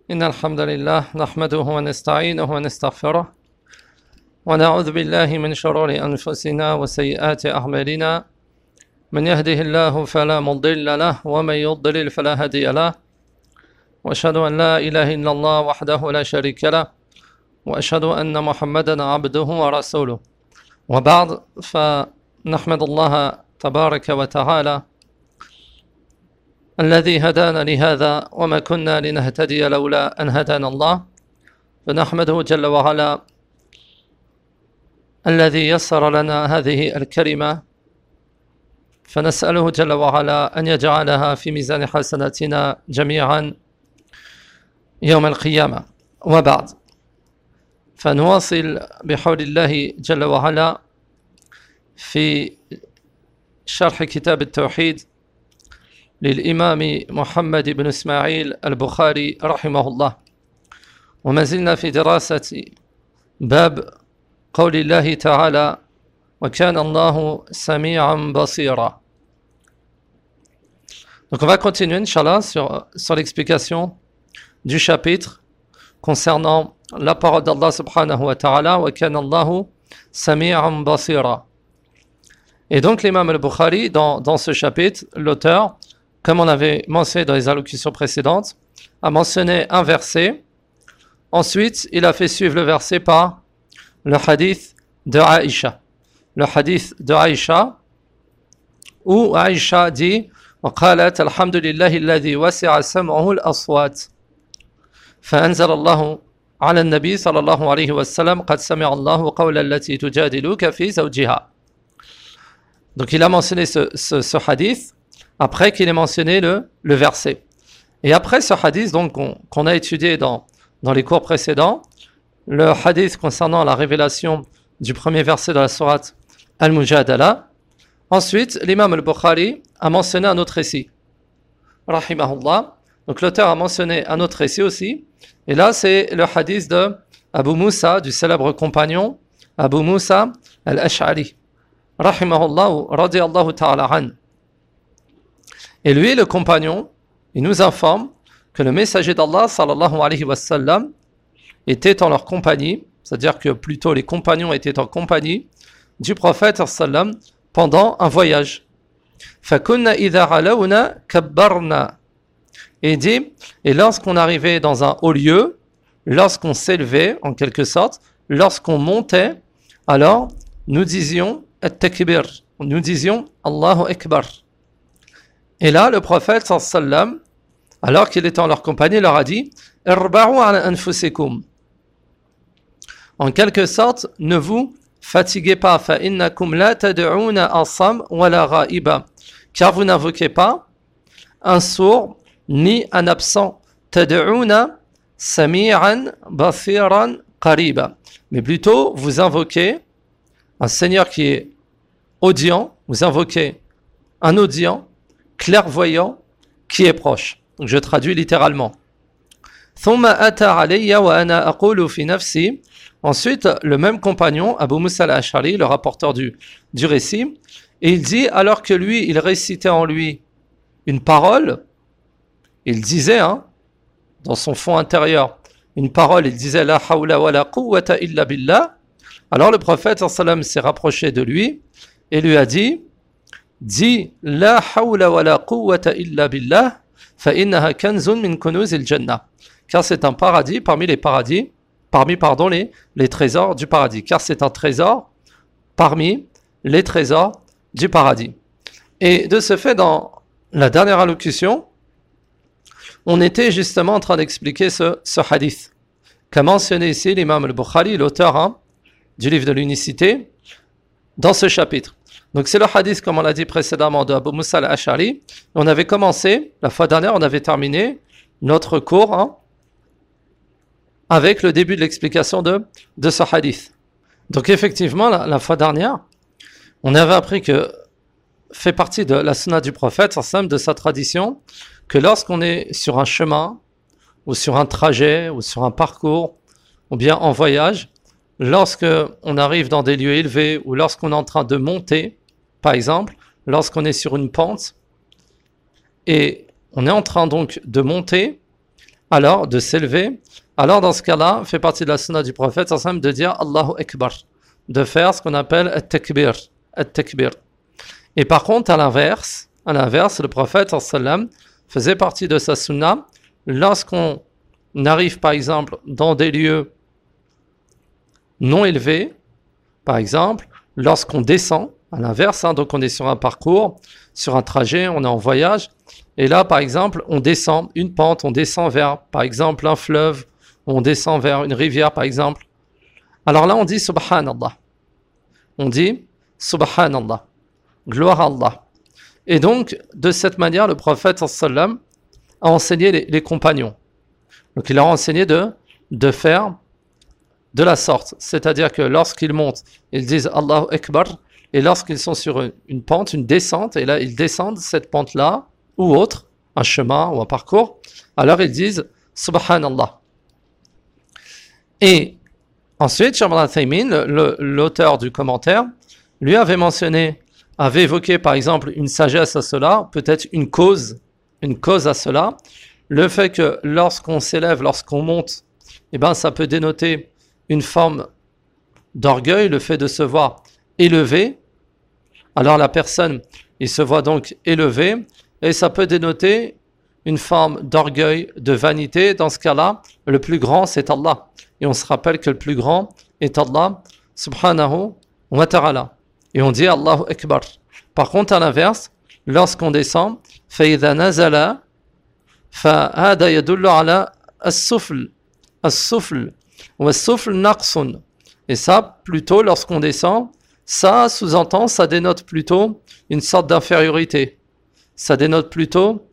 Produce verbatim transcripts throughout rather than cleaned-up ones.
إن الحمد لله نحمده ونستعينه ونستغفره ونعوذ بالله من شرور أنفسنا وسيئات أعمالنا من يهده الله فلا مضل له ومن يضلل فلا هادي له وأشهد أن لا إله إلا الله وحده لا شريك له وأشهد أن محمدا عبده ورسوله وبعد فنحمد الله تبارك وتعالى الذي هدانا لهذا وما كنا لنهتدي لولا أن هدانا الله فنحمده جل وعلا الذي يسر لنا هذه الكلمة فنسأله جل وعلا أن يجعلها في ميزان حسناتنا جميعا يوم القيامة. وبعد فنواصل بحول الله جل وعلا في شرح كتاب التوحيد للإمام محمد بن إسماعيل البخاري رحمه الله، وما زلنا في دراسة باب قول الله تعالى وكان الله سميعا بصيرا. Donc on va continuer Inch'Allah sur, sur l'explication du chapitre concernant la parole d'Allah subhanahu wa ta'ala wa kana Allahu sami'an basira. Et donc l'imam al-Bukhari dans, dans ce chapitre, l'auteur, comme on avait mentionné dans les allocutions précédentes, a mentionné un verset. Ensuite, il a fait suivre le verset par le hadith de Aïcha. Le hadith de Aïcha, où Aïcha dit وقالت الحمد لله الذي وسع سمعه الأصوات فأنزل الله على النبي صلى الله عليه وسلم قد سمع الله قول التي تجادلك في زوجها. Donc il a mentionné ce, ce, ce hadith après qu'il ait mentionné le, le verset. Et après ce hadith donc, qu'on, qu'on a étudié dans, dans les cours précédents, le hadith concernant la révélation du premier verset de la sourate Al-Mujadala, ensuite l'imam al-Bukhari a mentionné un autre récit. Rahimahullah. Donc l'auteur a mentionné un autre récit aussi. Et là c'est le hadith de Abu Moussa, du célèbre compagnon Abu Moussa al-Ash'ari. Rahimahullah ou radiyallahu ta'ala an. Et lui, le compagnon, il nous informe que le messager d'Allah sallallahu alayhi wa sallam était en leur compagnie, c'est-à-dire que plutôt les compagnons étaient en compagnie du prophète sallam pendant un voyage. فَكُنَّا إِذَا عَلَوْنَا كَبَّرْنَا. Et il dit, et lorsqu'on arrivait dans un haut lieu, lorsqu'on s'élevait en quelque sorte, lorsqu'on montait, alors nous disions at-takbir, nous disions Allahu Akbar. Et là, le prophète sallam, alors qu'il était en leur compagnie, leur a dit Irba'u ala anfusikum. En quelque sorte, ne vous fatiguez pas, fa innakum la tad'una asam wa la ghaiba, car vous n'invoquez pas un sourd ni un absent. Tad'una sami'an basiran qariba, mais plutôt vous invoquez un Seigneur qui est audient, vous invoquez un audient, clairvoyant, qui est proche. Donc je traduis littéralement. Ensuite, le même compagnon, Abu Moussa al-Ash'ari, le rapporteur du, du récit, et il dit, alors que lui, il récitait en lui une parole, il disait, hein, dans son fond intérieur, une parole, il disait, la hawla wa la quwwata illa billah. Alors le prophète sallam s'est rapproché de lui et lui a dit, dis la hawla wa la quwwata illa billah fa innaha kanzun min kunuzil jannah, car c'est un paradis parmi les paradis, parmi pardon les, les trésors du paradis, car c'est un trésor parmi les trésors du paradis. Et de ce fait, dans la dernière allocution, on était justement en train d'expliquer ce, ce hadith qu'a mentionné ici l'imam al-Bukhari, l'auteur hein, du livre de l'unicité, dans ce chapitre. Donc c'est le hadith, comme on l'a dit précédemment, de Abu Moussa al-Ash'ari. On avait commencé, la fois dernière, on avait terminé notre cours hein, avec le début de l'explication de, de ce hadith. Donc effectivement, la, la fois dernière, on avait appris que, fait partie de la sunna du prophète, de sa tradition, que lorsqu'on est sur un chemin, ou sur un trajet, ou sur un parcours, ou bien en voyage, lorsque on arrive dans des lieux élevés ou lorsqu'on est en train de monter, par exemple, lorsqu'on est sur une pente et on est en train donc de monter, alors de s'élever, alors dans ce cas-là, fait partie de la sunna du prophète, c'est simple de dire Allahu Akbar, de faire ce qu'on appelle at-takbir, at-takbir. Et par contre, à l'inverse, à l'inverse, le prophète sallam faisait partie de sa sunna lorsqu'on arrive par exemple dans des lieux non élevés, par exemple, lorsqu'on descend, à l'inverse, hein, donc on est sur un parcours, sur un trajet, on est en voyage, et là par exemple, on descend une pente, on descend vers par exemple un fleuve, on descend vers une rivière par exemple. Alors là on dit Subhanallah, on dit Subhanallah, gloire à Allah. Et donc, de cette manière, le prophète sallam a enseigné les, les compagnons. Donc, il leur a enseigné de, de faire de la sorte. C'est-à-dire que lorsqu'ils montent, ils disent Allahu Akbar. Et lorsqu'ils sont sur une, une pente, une descente, et là, ils descendent cette pente-là, ou autre, un chemin ou un parcours, alors ils disent Subhanallah. Et ensuite, Cheikh Ibn Uthaymin, l'auteur du commentaire, lui avait mentionné avait évoqué par exemple une sagesse à cela, peut-être une cause, une cause à cela, le fait que lorsqu'on s'élève, lorsqu'on monte, eh ben ça peut dénoter une forme d'orgueil, le fait de se voir élevé. Alors la personne, il se voit donc élevé, et ça peut dénoter une forme d'orgueil, de vanité. Dans ce cas-là, le plus grand c'est Allah. Et on se rappelle que le plus grand est Allah, subhanahu wa ta'ala. Et on dit Allahu Akbar. Par contre, à l'inverse, lorsqu'on descend, فَإِذَا نَزَلَ فَهَذَا يَدُلُّ عَلَى السُّفْلِ السُّفْلِ وَالسُّفْلِ نَقْصٌ. Et ça, plutôt, lorsqu'on descend, ça sous-entend, ça dénote plutôt une sorte d'infériorité. Ça dénote plutôt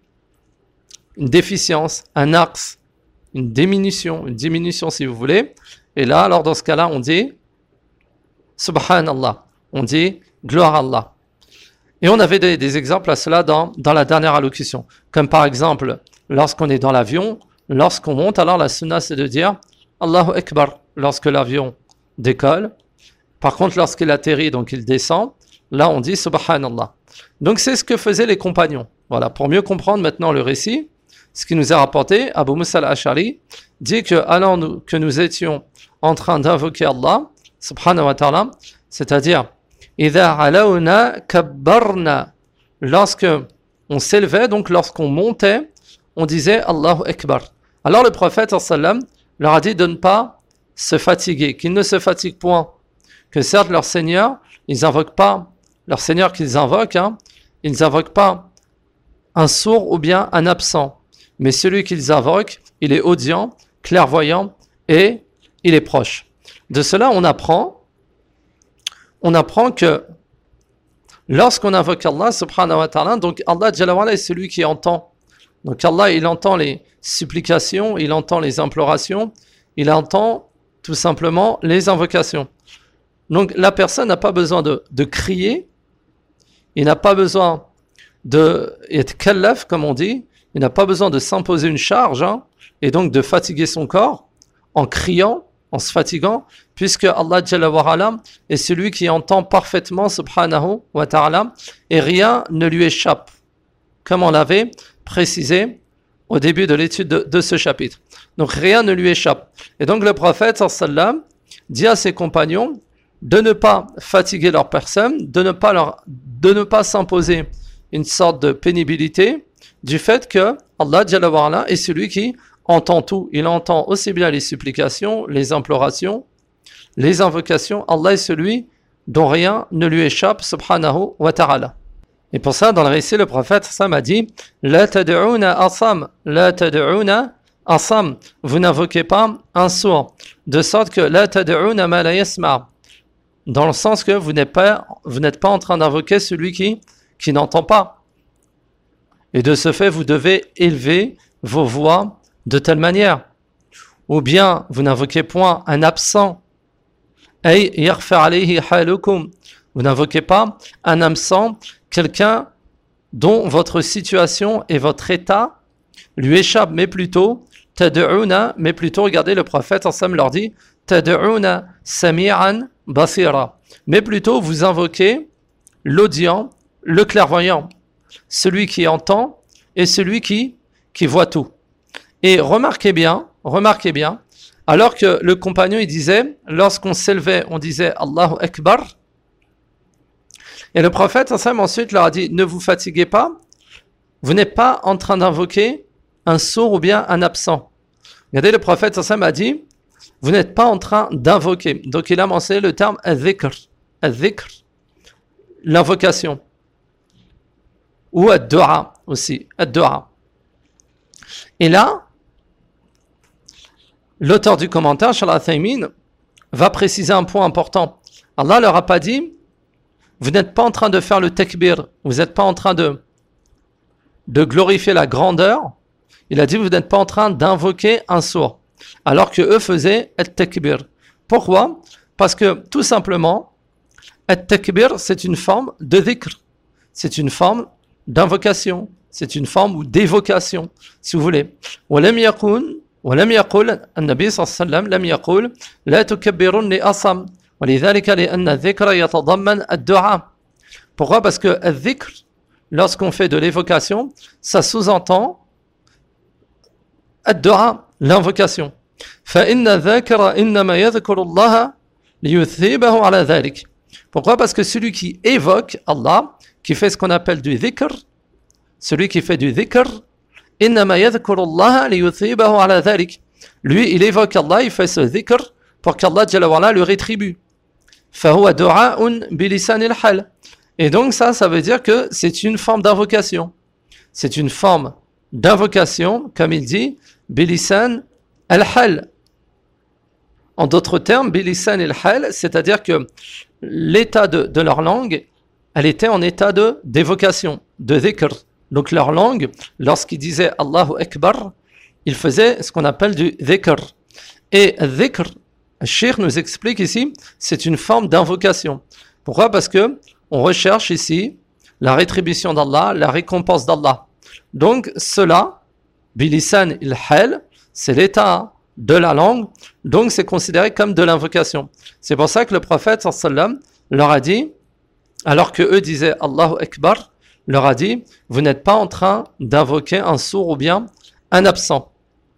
une déficience, un axe, une diminution, une diminution si vous voulez. Et là, alors dans ce cas-là, on dit Subhanallah. On dit gloire à Allah. Et on avait des, des exemples à cela dans, dans la dernière allocution. Comme par exemple, lorsqu'on est dans l'avion, lorsqu'on monte, alors la sunna c'est de dire Allahu Akbar lorsque l'avion décolle. Par contre, lorsqu'il atterrit, donc il descend, là on dit Subhanallah. Donc c'est ce que faisaient les compagnons. Voilà, pour mieux comprendre maintenant le récit, ce qui nous est rapporté, Abu Musa al-Ash'ari dit que alors nous, que nous étions en train d'invoquer Allah, subhanahu wa ta'ala, c'est-à-dire إِذَا عَلَوْنَا كَبَّرْنَا. Lorsque on s'élevait, donc lorsqu'on montait, on disait Allahu Akbar. Alors le prophète sallam leur a dit de ne pas se fatiguer, qu'ils ne se fatiguent point, que certes leur Seigneur, ils invoquent pas, leur Seigneur qu'ils invoquent, hein, ils n'invoquent pas un sourd ou bien un absent, mais celui qu'ils invoquent, il est audient, clairvoyant et il est proche. De cela on apprend on apprend que lorsqu'on invoque Allah subhanahu wa ta'ala, donc Allah Jalla wa ala est celui qui entend. Donc Allah, il entend les supplications, il entend les implorations, il entend tout simplement les invocations. Donc la personne n'a pas besoin de, de crier, il n'a pas besoin de être kallaf, comme on dit, il n'a pas besoin de s'imposer une charge, hein, et donc de fatiguer son corps en criant, en se fatiguant, puisque Allah Jalla wa ala est celui qui entend parfaitement subhanahu wa ta'ala et rien ne lui échappe, comme on l'avait précisé au début de l'étude de, de ce chapitre. Donc rien ne lui échappe. Et donc le prophète sallam dit à ses compagnons de ne pas fatiguer leur personne, de ne pas, leur, de ne pas s'imposer une sorte de pénibilité du fait que Allah Jalla wa ala est celui qui entend tout. Il entend aussi bien les supplications, les implorations, les invocations. Allah est celui dont rien ne lui échappe, subhanahu wa ta'ala. Et pour ça, dans le récit, le prophète Sam a dit La tad'una asam, la tad'una asam. Vous n'invoquez pas un sourd, de sorte que la tad'una ma la yasma', dans le sens que vous n'êtes pas, vous n'êtes pas en train d'invoquer celui qui, qui n'entend pas. Et de ce fait, vous devez élever vos voix de telle manière. Ou bien, vous n'invoquez point un absent. Ay yaghfir alayhi halukum. Vous n'invoquez pas un absent, quelqu'un dont votre situation et votre état lui échappent, mais plutôt tad'una, mais plutôt, regardez, le prophète ensemble leur dit tad'una sami'an basira. Mais plutôt, vous invoquez l'audient, le clairvoyant, celui qui entend et celui qui, qui voit tout. Et remarquez bien, remarquez bien, alors que le compagnon il disait, lorsqu'on s'élevait, on disait Allahu Akbar. Et le prophète ensuite leur a dit, ne vous fatiguez pas, vous n'êtes pas en train d'invoquer un sourd ou bien un absent. Regardez, le prophète a dit, vous n'êtes pas en train d'invoquer. Donc il a mentionné le terme al-dhikr, al-dhikr, l'invocation, ou ad-du'a aussi, ad-du'a. Et là, l'auteur du commentaire, Cheikh Al-Uthaymin, va préciser un point important. Allah leur a pas dit, vous n'êtes pas en train de faire le takbir, vous n'êtes pas en train de, de glorifier la grandeur. Il a dit, vous n'êtes pas en train d'invoquer un sourd, alors que eux faisaient le takbir. Pourquoi? Parce que tout simplement, le takbir, c'est une forme de dhikr, c'est une forme d'invocation, c'est une forme d'évocation, si vous voulez. وَلَمْ يَقُولْ وَلَمْ يَقُولْ النبي صلى الله عليه وسلم لم يقول لا تكبرني أصم ولذلك لأن الذكر يتضمن الدعاء. Pourquoi? Parce que le dhikr, lorsqu'on fait de l'évocation, ça sous-entend الدعاء, l'invocation. فإن الذاكر إنما يذكر الله ليثيبه على ذلك. Pourquoi? Parce que celui qui évoque Allah, qui fait ce qu'on appelle du dhikr, celui qui fait du dhikr, إنما يذكر الله ليثيبه على ذلك. Lui, il évoque Allah, il fait ce dhikr pour qu'Allah Jalla wa Ala lui rétribue. فهو دعاء بلسان الحال. Et donc ça, ça veut dire que c'est une forme d'invocation. C'est une forme d'invocation, comme il dit, bilisan al-hal. En d'autres termes, bilisan al-hal, c'est-à-dire que l'état de, de leur langue, elle était en état de, d'évocation, de dhikr. Donc leur langue, lorsqu'ils disaient Allahu Akbar, ils faisaient ce qu'on appelle du dhikr. Et dhikr, le cheikh nous explique ici, c'est une forme d'invocation. Pourquoi? Parce que on recherche ici la rétribution d'Allah, la récompense d'Allah. Donc cela, bilisan il-hal, c'est l'état de la langue, donc c'est considéré comme de l'invocation. C'est pour ça que le prophète sallallahu alayhi wa sallam leur a dit, alors que eux disaient Allahu Akbar, leur a dit, vous n'êtes pas en train d'invoquer un sourd ou bien un absent.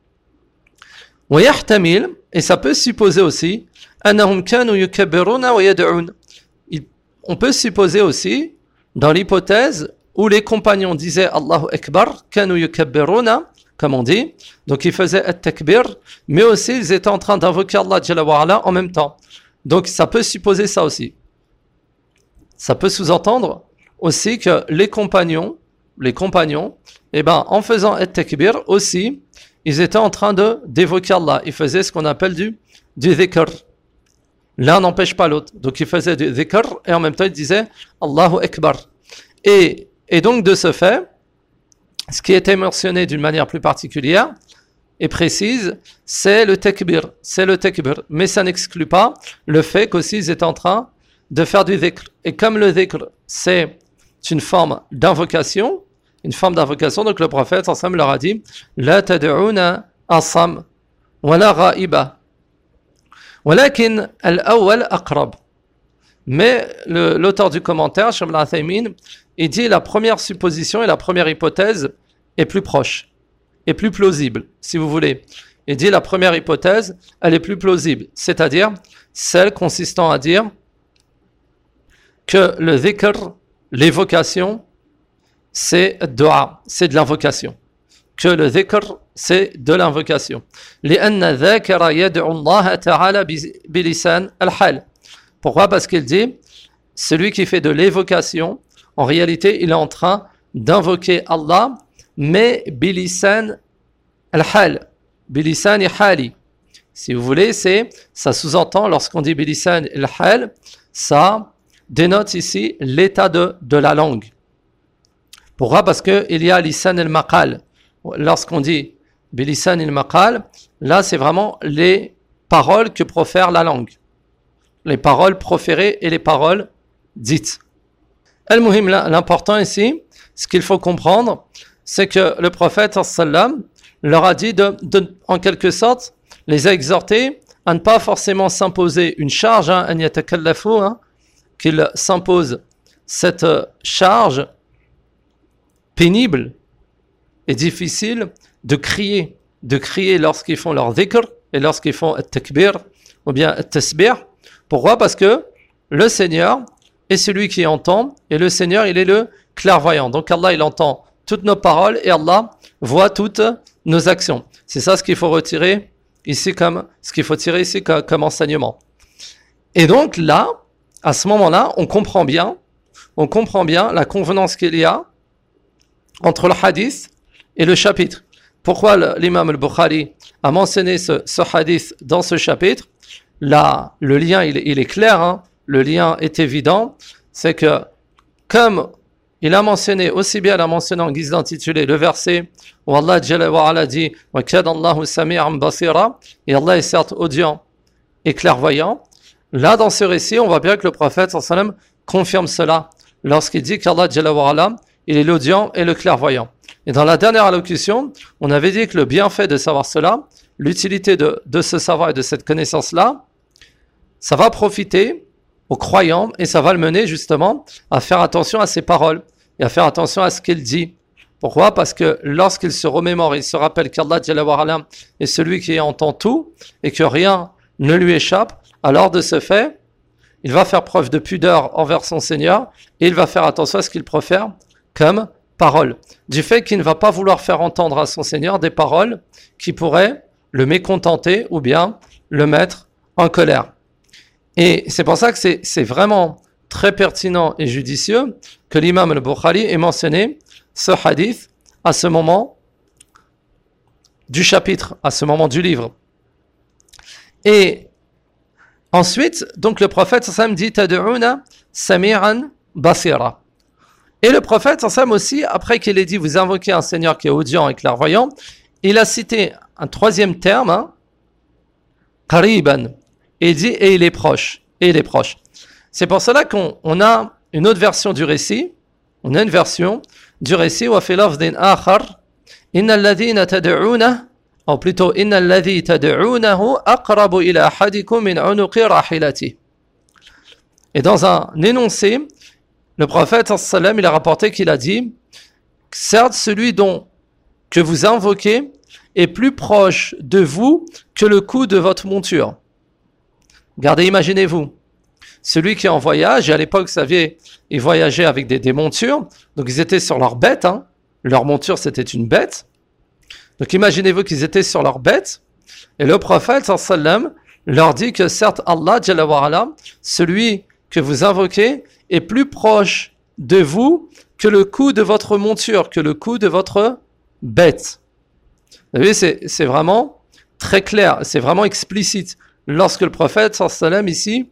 ويحتمل, et ça peut supposer aussi, أنهم كانوا يكبرون ويدعون. On peut supposer aussi, dans l'hypothèse où les compagnons disaient Allahu Akbar, كانوا يكبرون, comme on dit, donc ils faisaient at-takbir, mais aussi ils étaient en train d'invoquer Allah Jalla wa Ala en même temps. Donc ça peut supposer ça aussi. Ça peut sous-entendre aussi que les compagnons, les compagnons, eh ben, en faisant at-takbir aussi, ils étaient en train de d'évoquer Allah. Ils faisaient ce qu'on appelle du, du dhikr. L'un n'empêche pas l'autre. Donc ils faisaient du dhikr et en même temps ils disaient Allahu Akbar. Et, et donc de ce fait, ce qui était mentionné d'une manière plus particulière et précise, c'est le takbir. C'est le takbir. Mais ça n'exclut pas le fait qu'aussi ils étaient en train de faire du dhikr. Et comme le dhikr, c'est une forme d'invocation, une forme d'invocation, donc le prophète ensemble leur a dit La tad'una asam wa la ghaiba walakin al-awwal aqrab. Mais le, l'auteur du commentaire, Cheikh Al-Uthaymin, il dit la première supposition et la première hypothèse est plus proche, est plus plausible, si vous voulez. Il dit la première hypothèse, elle est plus plausible, c'est-à-dire celle consistant à dire que le dhikr, l'évocation, c'est dua, c'est de l'invocation. Que le dhikr, c'est de l'invocation. لأن الذاكر يدعو الله تعالى بلسان الحال. Pourquoi? Parce qu'il dit, celui qui fait de l'évocation, en réalité, il est en train d'invoquer Allah, mais bilisan al-hal, bilisan hali. Si vous voulez, c'est, ça sous-entend, lorsqu'on dit bilisan al-hal, ça dénote ici l'état de, de la langue. Pourquoi? Parce qu'il y a lisan al-maqal. Lorsqu'on dit bilisan al-maqal, là c'est vraiment les paroles que profère la langue. Les paroles proférées et les paroles dites. Al-Muhim, l'important ici, ce qu'il faut comprendre, c'est que le prophète sallam leur a dit de, de, en quelque sorte, les a exhortés à ne pas forcément s'imposer une charge, hein, an yatakallafu, hein, qu'ils s'imposent cette charge pénible et difficile de crier, de crier lorsqu'ils font leur dhikr et lorsqu'ils font le takbir ou bien le tasbih. Pourquoi? Parce que le Seigneur est celui qui entend et le Seigneur, il est le clairvoyant. Donc Allah, il entend toutes nos paroles et Allah voit toutes nos actions. C'est ça ce qu'il faut retirer ici comme, ce qu'il faut tirer ici comme, comme enseignement. Et donc là, à ce moment-là, on comprend bien, on comprend bien la convenance qu'il y a entre le hadith et le chapitre. Pourquoi l'imam al-Bukhari a mentionné ce, ce hadith dans ce chapitre? Là, le lien, il, il est clair, hein? Le lien est évident. C'est que, comme il a mentionné, aussi bien il a mentionné en guise d'intitulé le verset où Allah Jalla wa Ala dit « Wa kana Allahu sami'an basira » et Allah est certes audient et clairvoyant. Là, dans ce récit, on voit bien que le prophète sallallahu alayhi wa sallam confirme cela lorsqu'il dit qu'Allah Jalla wa Ala, il est l'audient et le clairvoyant. Et dans la dernière allocution, on avait dit que le bienfait de savoir cela, l'utilité de, de ce savoir et de cette connaissance-là, ça va profiter aux croyants et ça va le mener justement à faire attention à ses paroles et à faire attention à ce qu'il dit. Pourquoi? Parce que lorsqu'il se remémore, il se rappelle qu'Allah Jalla wa Ala est celui qui entend tout et que rien ne lui échappe, alors de ce fait, il va faire preuve de pudeur envers son Seigneur et il va faire attention à ce qu'il profère comme parole. Du fait qu'il ne va pas vouloir faire entendre à son Seigneur des paroles qui pourraient le mécontenter ou bien le mettre en colère. Et c'est pour ça que c'est, c'est vraiment très pertinent et judicieux que l'imam al-Bukhari ait mentionné ce hadith à ce moment du chapitre, à ce moment du livre. Et ensuite, donc le prophète sallam dit « Tad'una sami'an basira ». Et le prophète sallam aussi, après qu'il ait dit « Vous invoquez un Seigneur qui est audient et clairvoyant », il a cité un troisième terme, hein, « qariban ». Et il dit, et il est proche, et il est proche. C'est pour cela qu'on on a une autre version du récit, on a une version du récit, wa fi lafdin akhar, inna alladhina tad'una, ou plutôt, inna alladhi tad'unahu aqrabu ila ahadikum min unuqi rahilati. Et dans un énoncé, le prophète, sallam, il a rapporté qu'il a dit, certes, celui dont que vous invoquez est plus proche de vous que le cou de votre monture. Regardez, imaginez-vous, celui qui est en voyage, et à l'époque, vous saviez, ils voyageaient avec des, des montures, donc ils étaient sur leur bête, hein. Leur monture c'était une bête, donc imaginez-vous qu'ils étaient sur leur bête, et le prophète, sallam, leur dit que certes, Allah, Jalla wa Ala, celui que vous invoquez, est plus proche de vous que le cou de votre monture, que le cou de votre bête. Vous voyez, c'est, c'est vraiment très clair, c'est vraiment explicite. Lorsque le prophète sallam ici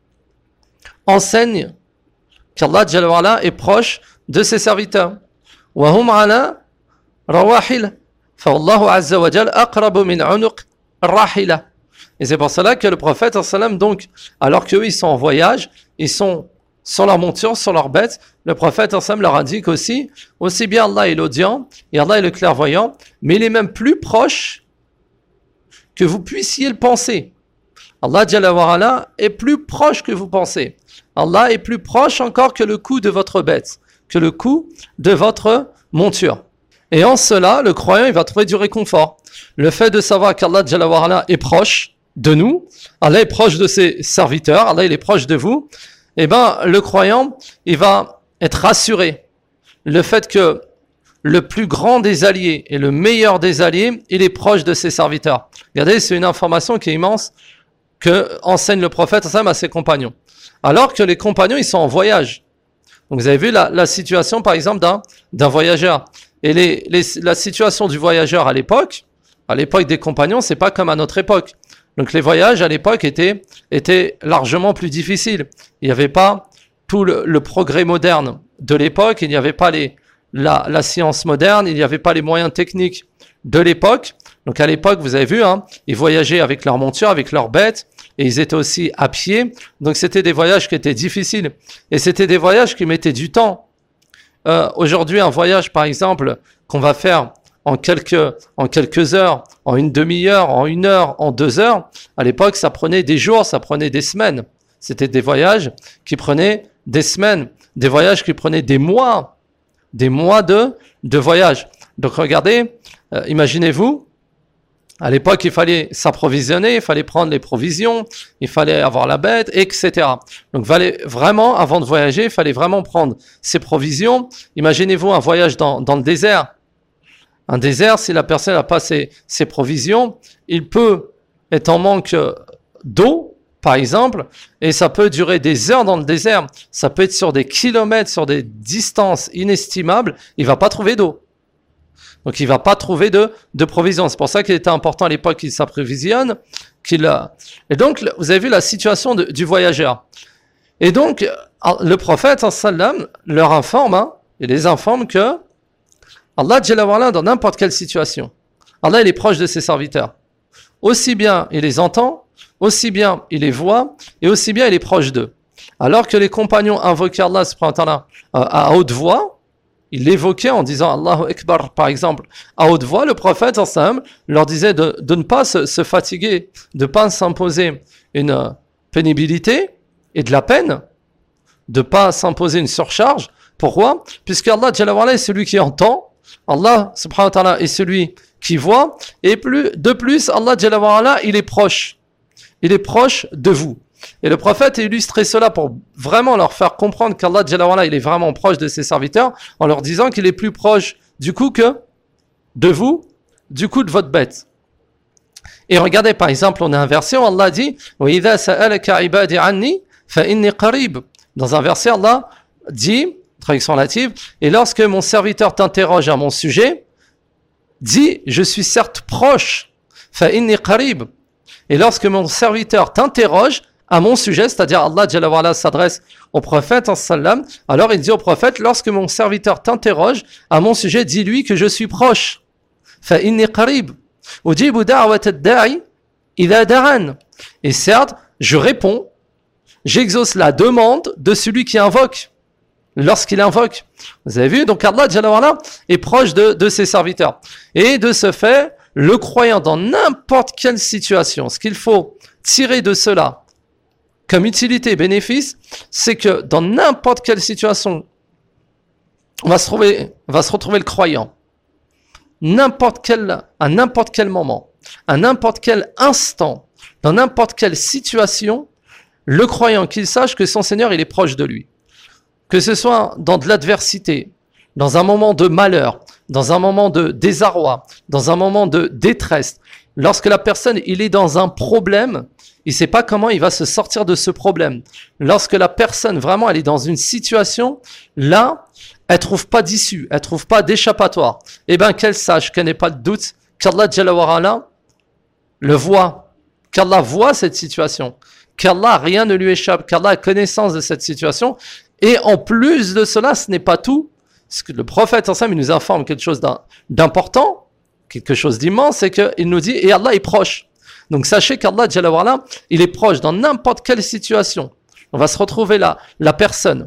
enseigne qu'Allah Jalla wa Ala est proche de ses serviteurs. Wa hum ala rawahil fa Allahu azza wa jalla aqrabu min unuq ar-rahila. Et c'est pour cela que le prophète sallam, donc alors qu'eux ils sont en voyage, ils sont sur leur monture, sur leur bête, le prophète sallam leur indique aussi aussi bien Allah est l'audient et Allah est le clairvoyant, mais il est même plus proche que vous puissiez le penser. Allah Jalla wa Ala est plus proche que vous pensez. Allah est plus proche encore que le cou de votre bête, que le cou de votre monture. Et en cela, le croyant, il va trouver du réconfort. Le fait de savoir qu'Allah Jalla wa Ala est proche de nous, Allah est proche de ses serviteurs, Allah il est proche de vous, eh ben, le croyant, il va être rassuré. Le fait que le plus grand des alliés et le meilleur des alliés, il est proche de ses serviteurs. Regardez, c'est une information qui est immense, que enseigne le prophète à ses compagnons. Alors que les compagnons, ils sont en voyage. Donc vous avez vu la, la situation, par exemple, d'un, d'un voyageur. Et les, les, la situation du voyageur à l'époque, à l'époque des compagnons, c'est pas comme à notre époque. Donc les voyages à l'époque étaient, étaient largement plus difficiles. Il n'y avait pas tout le, le progrès moderne de l'époque, il n'y avait pas les, la, la science moderne, il n'y avait pas les moyens techniques de l'époque. Donc à l'époque, vous avez vu, hein, ils voyageaient avec leur monture, avec leurs bêtes, et ils étaient aussi à pied. Donc c'était des voyages qui étaient difficiles, et c'était des voyages qui mettaient du temps. Euh, aujourd'hui, un voyage, par exemple, qu'on va faire en quelques, en quelques heures, en une demi-heure, en une heure, en deux heures, à l'époque, ça prenait des jours, ça prenait des semaines. C'était des voyages qui prenaient des semaines, des voyages qui prenaient des mois, des mois de, de voyage. Donc regardez, euh, imaginez-vous, À l'époque, il fallait s'approvisionner, il fallait prendre les provisions, il fallait avoir la bête, et cetera. Donc, fallait vraiment, avant de voyager, il fallait vraiment prendre ses provisions. Imaginez-vous un voyage dans, dans le désert. Un désert, si la personne n'a pas ses, ses provisions, il peut être en manque d'eau, par exemple, et ça peut durer des heures dans le désert. Ça peut être sur des kilomètres, sur des distances inestimables. Il va pas trouver d'eau. Donc, il va pas trouver de, de provisions. C'est pour ça qu'il était important à l'époque qu'il s'approvisionne. Qu'il a... Et donc, vous avez vu la situation de, du voyageur. Et donc, le prophète, sallam, leur informe, hein, il les informe que Allah, Jalla wa Ala, dans n'importe quelle situation, Allah, il est proche de ses serviteurs. Aussi bien il les entend, aussi bien il les voit, et aussi bien il est proche d'eux. Alors que les compagnons invoquaient Allah, subhanahu wa ta'ala, à haute voix, il l'évoquait en disant Allahu Akbar, par exemple, à haute voix, le prophète leur disait de, de ne pas se, se fatiguer, de ne pas s'imposer une pénibilité et de la peine, de ne pas s'imposer une surcharge. Pourquoi? Puisque Allah Jalla wa Ala est celui qui entend, Allah subhanahu wa ta'ala est celui qui voit, et plus, de plus, Allah Jalla wa Ala, il est proche. Il est proche de vous. Et le prophète a illustré cela pour vraiment leur faire comprendre qu'Allah Jalla wa Ala, il est vraiment proche de ses serviteurs, en leur disant qu'il est plus proche du coup que de vous, du coup de votre bête. Et regardez, par exemple, on a un verset où Allah dit وَإِذَا سَأَلَكَ عِبَادِ عَنِّي فَإِنِّي قَرِيبٌ. Dans un verset, Allah dit, traduction relative, et lorsque mon serviteur t'interroge à mon sujet, dis, je suis certes proche, فَإِنِّي قَرِيبٌ. Et lorsque mon serviteur t'interroge à mon sujet, c'est-à-dire Allah Jalla wa Ala s'adresse au prophète, alors il dit au prophète, lorsque mon serviteur t'interroge à mon sujet, dis-lui que je suis proche. فَإِنِّي قَرِيبٌ أُجِيبُ دَعْوَةَ الدَّاعِ إِذَا دَعَانِ. Et certes, je réponds, j'exauce la demande de celui qui invoque, lorsqu'il invoque. Vous avez vu, donc Allah Jalla wa Ala est proche de, de ses serviteurs. Et de ce fait, le croyant dans n'importe quelle situation, ce qu'il faut tirer de cela comme utilité et bénéfice, c'est que dans n'importe quelle situation, on va se trouver, on va se retrouver le croyant. N'importe quel, à n'importe quel moment, à n'importe quel instant, dans n'importe quelle situation, le croyant qu'il sache que son Seigneur, il est proche de lui. Que ce soit dans de l'adversité, dans un moment de malheur, dans un moment de désarroi, dans un moment de détresse, lorsque la personne, il est dans un problème, il ne sait pas comment il va se sortir de ce problème. Lorsque la personne, vraiment, elle est dans une situation, là, elle ne trouve pas d'issue, elle ne trouve pas d'échappatoire. Eh bien, qu'elle sache, qu'elle n'ait pas de doute, qu'Allah Jalla wa Ala le voit, qu'Allah voit cette situation, qu'Allah, rien ne lui échappe, qu'Allah a connaissance de cette situation. Et en plus de cela, ce n'est pas tout. Parce que le prophète, ensemble, il nous informe quelque chose d'important, quelque chose d'immense, c'est qu'il nous dit, et Allah est proche. Donc sachez qu'Allah Jalla wa Ala, il est proche dans n'importe quelle situation. On va se retrouver là, la personne,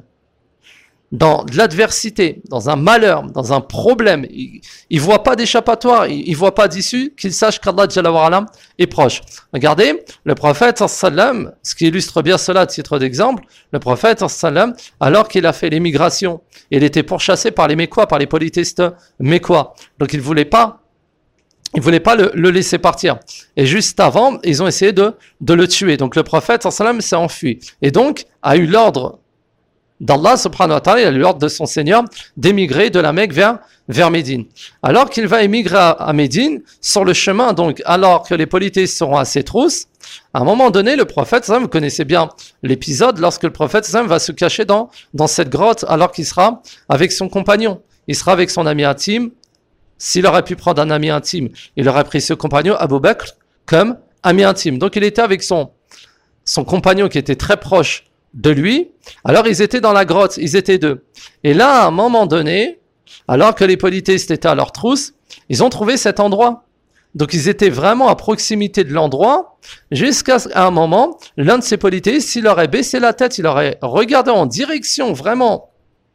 dans de l'adversité, dans un malheur, dans un problème, il ne voit pas d'échappatoire, il ne voit pas d'issue, qu'il sache qu'Allah Jalla wa Ala est proche. Regardez, le prophète, sallam, ce qui illustre bien cela à titre d'exemple, le prophète, sallam, alors qu'il a fait l'émigration, il était pourchassé par les Mécois, par les polythéistes Mécois. Donc il ne voulait pas Ils ne voulaient pas le, le laisser partir. Et juste avant, ils ont essayé de, de le tuer. Donc le prophète, sallam, s'est enfui. Et donc, a eu l'ordre d'Allah, subhanahu wa ta'ala, il a eu l'ordre de son Seigneur d'émigrer de la Mecque vers, vers Médine. Alors qu'il va émigrer à, à Médine, sur le chemin, donc, alors que les polythéistes seront à ses trousses, à un moment donné, le prophète, sallam, vous connaissez bien l'épisode, lorsque le prophète, sallam, va se cacher dans, dans cette grotte, alors qu'il sera avec son compagnon. Il sera avec son ami intime. S'il aurait pu prendre un ami intime, il aurait pris ce compagnon, Abu Bakr, comme ami intime. Donc il était avec son, son compagnon qui était très proche de lui. Alors ils étaient dans la grotte, ils étaient deux. Et là, à un moment donné, alors que les polythéistes étaient à leur trousse, ils ont trouvé cet endroit. Donc ils étaient vraiment à proximité de l'endroit, jusqu'à un moment, l'un de ces polythéistes, s'il aurait baissé la tête, il aurait regardé en direction vraiment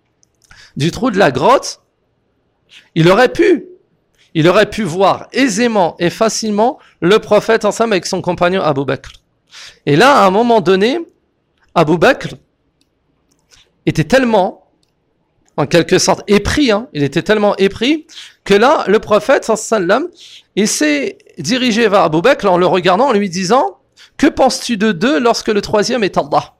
du trou de la grotte, il aurait pu, il aurait pu voir aisément et facilement le prophète ensemble avec son compagnon Abu Bakr. Et là, à un moment donné, Abu Bakr était tellement en quelque sorte épris, hein, il était tellement épris, que là, le prophète, sallam, il s'est dirigé vers Abu Bakr en le regardant, en lui disant, que penses-tu de deux lorsque le troisième est Allah?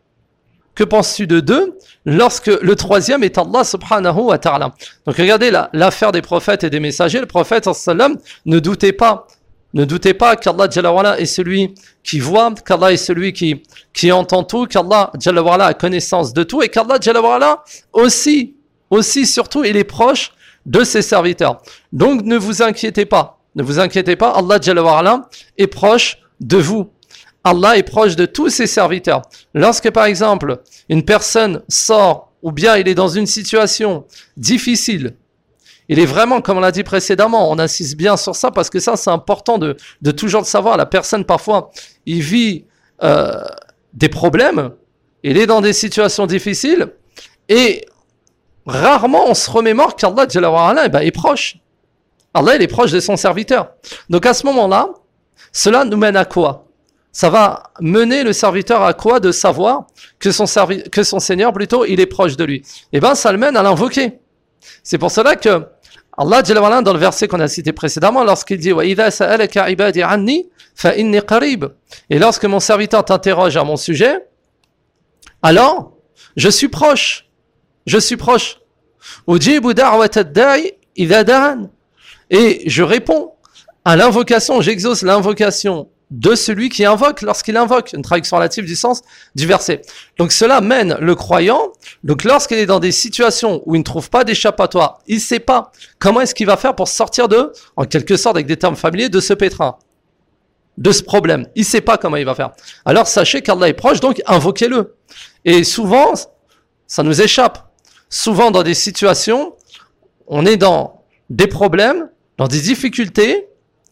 Que penses-tu de deux lorsque le troisième est Allah subhanahu wa ta'ala? Donc regardez là, l'affaire des prophètes et des messagers. Le prophète sallam ne doutait pas, ne doutez pas qu'Allah Jalla wa'ala est celui qui voit, qu'Allah est celui qui, qui entend tout, qu'Allah Jalla wa'ala a connaissance de tout et qu'Allah Jalla wa'ala aussi, aussi surtout il est proche de ses serviteurs. Donc ne vous inquiétez pas, ne vous inquiétez pas, Allah Jalla wa'ala est proche de vous. Allah est proche de tous ses serviteurs. Lorsque par exemple une personne sort ou bien il est dans une situation difficile, il est vraiment, comme on l'a dit précédemment, on insiste bien sur ça parce que ça c'est important de, de toujours le savoir. La personne parfois, il vit euh, des problèmes, il est dans des situations difficiles et rarement on se remémore qu'Allah Jalla wa ala, eh ben, est proche. Allah il est proche de son serviteur. Donc à ce moment-là, cela nous mène à quoi? Ça va mener le serviteur à quoi? De savoir que son, servi- que son Seigneur, plutôt, il est proche de lui. Et bien, ça le mène à l'invoquer. C'est pour cela que Allah, dans le verset qu'on a cité précédemment, lorsqu'il dit « وَإِذَا سَأَلَكَ عِبَادِ عَنِّي فَإِنِّي قَرِيبٌ » Et lorsque mon serviteur t'interroge à mon sujet, alors, je suis proche. Je suis proche. أُجِيبُ دَعْوَةَ الدَّاعِ إِذَا دَعَانِ Et je réponds à l'invocation, j'exauce l'invocation de celui qui invoque lorsqu'il invoque, une traduction relative du sens du verset. Donc cela mène le croyant, donc lorsqu'il est dans des situations où il ne trouve pas d'échappatoire, il ne sait pas comment est-ce qu'il va faire pour sortir de, en quelque sorte avec des termes familiers, de ce pétrin, de ce problème. Il ne sait pas comment il va faire. Alors sachez qu'Allah est proche, donc invoquez-le. Et souvent, ça nous échappe. Souvent dans des situations, on est dans des problèmes, dans des difficultés,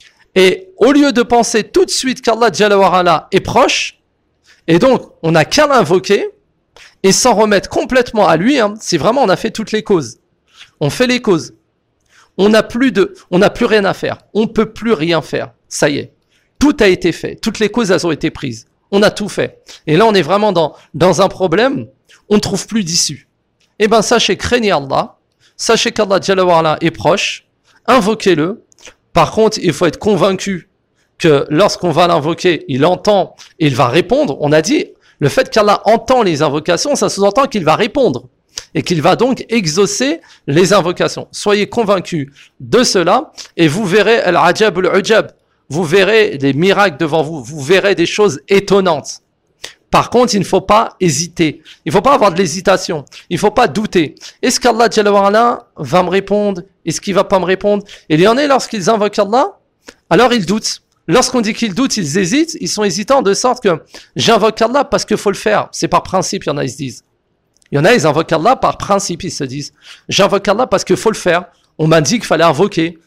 et au lieu de penser tout de suite qu'Allah Jalla wa ala est proche, et donc on n'a qu'à l'invoquer, et s'en remettre complètement à lui, hein, si vraiment on a fait toutes les causes. On fait les causes. On n'a plus de, on n'a plus rien à faire. On peut plus rien faire. Ça y est. Tout a été fait. Toutes les causes, elles ont été prises. On a tout fait. Et là, on est vraiment dans, dans un problème. On ne trouve plus d'issue. Eh ben, sachez, craignez Allah. Sachez qu'Allah Jalla wa ala est proche. Invoquez-le. Par contre, il faut être convaincu que lorsqu'on va l'invoquer, il entend et il va répondre. On a dit, le fait qu'Allah entend les invocations, ça sous-entend qu'il va répondre et qu'il va donc exaucer les invocations. Soyez convaincus de cela et vous verrez al-ajab al-ujab. Vous verrez des miracles devant vous. Vous verrez des choses étonnantes. Par contre, il ne faut pas hésiter. Il ne faut pas avoir de l'hésitation. Il ne faut pas douter. Est-ce qu'Allah Jalla wa ala va me répondre? Est-ce qu'il ne va pas me répondre? Et il y en a, lorsqu'ils invoquent Allah, alors ils doutent. Lorsqu'on dit qu'ils doutent, ils hésitent. Ils sont hésitants de sorte que j'invoque Allah parce qu'il faut le faire. C'est par principe, il y en a, ils se disent. Il y en a, ils invoquent Allah par principe, ils se disent. J'invoque Allah parce qu'il faut le faire. On m'a dit qu'il fallait invoquer.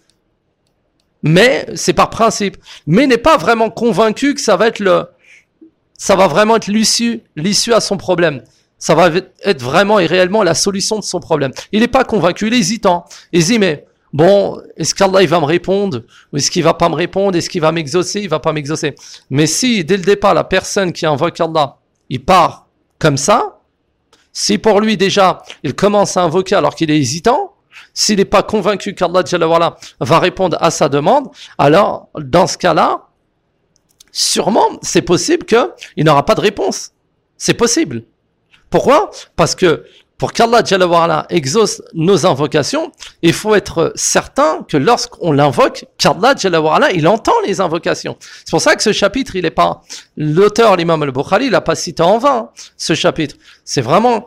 Mais c'est par principe. Mais il n'est pas vraiment convaincu que ça va être le... ça va vraiment être l'issue, l'issue à son problème. Ça va être vraiment et réellement la solution de son problème. Il n'est pas convaincu, il est hésitant. Il se dit, mais bon, est-ce qu'Allah il va me répondre? Ou est-ce qu'il va pas me répondre? Est-ce qu'il va m'exaucer? Il va pas m'exaucer. Mais si, dès le départ, la personne qui invoque Allah, il part comme ça, si pour lui déjà, il commence à invoquer alors qu'il est hésitant, s'il n'est pas convaincu qu'Allah Jalla wa ala va répondre à sa demande, alors, dans ce cas-là, sûrement, c'est possible qu'il n'aura pas de réponse. C'est possible. Pourquoi? Parce que pour qu'Allah Jalla wa ala exauce nos invocations, il faut être certain que lorsqu'on l'invoque, qu'Allah Jalla wa ala, il entend les invocations. C'est pour ça que ce chapitre, il n'est pas... L'auteur, l'imam al-Bukhari, il n'a pas cité en vain, ce chapitre. C'est vraiment...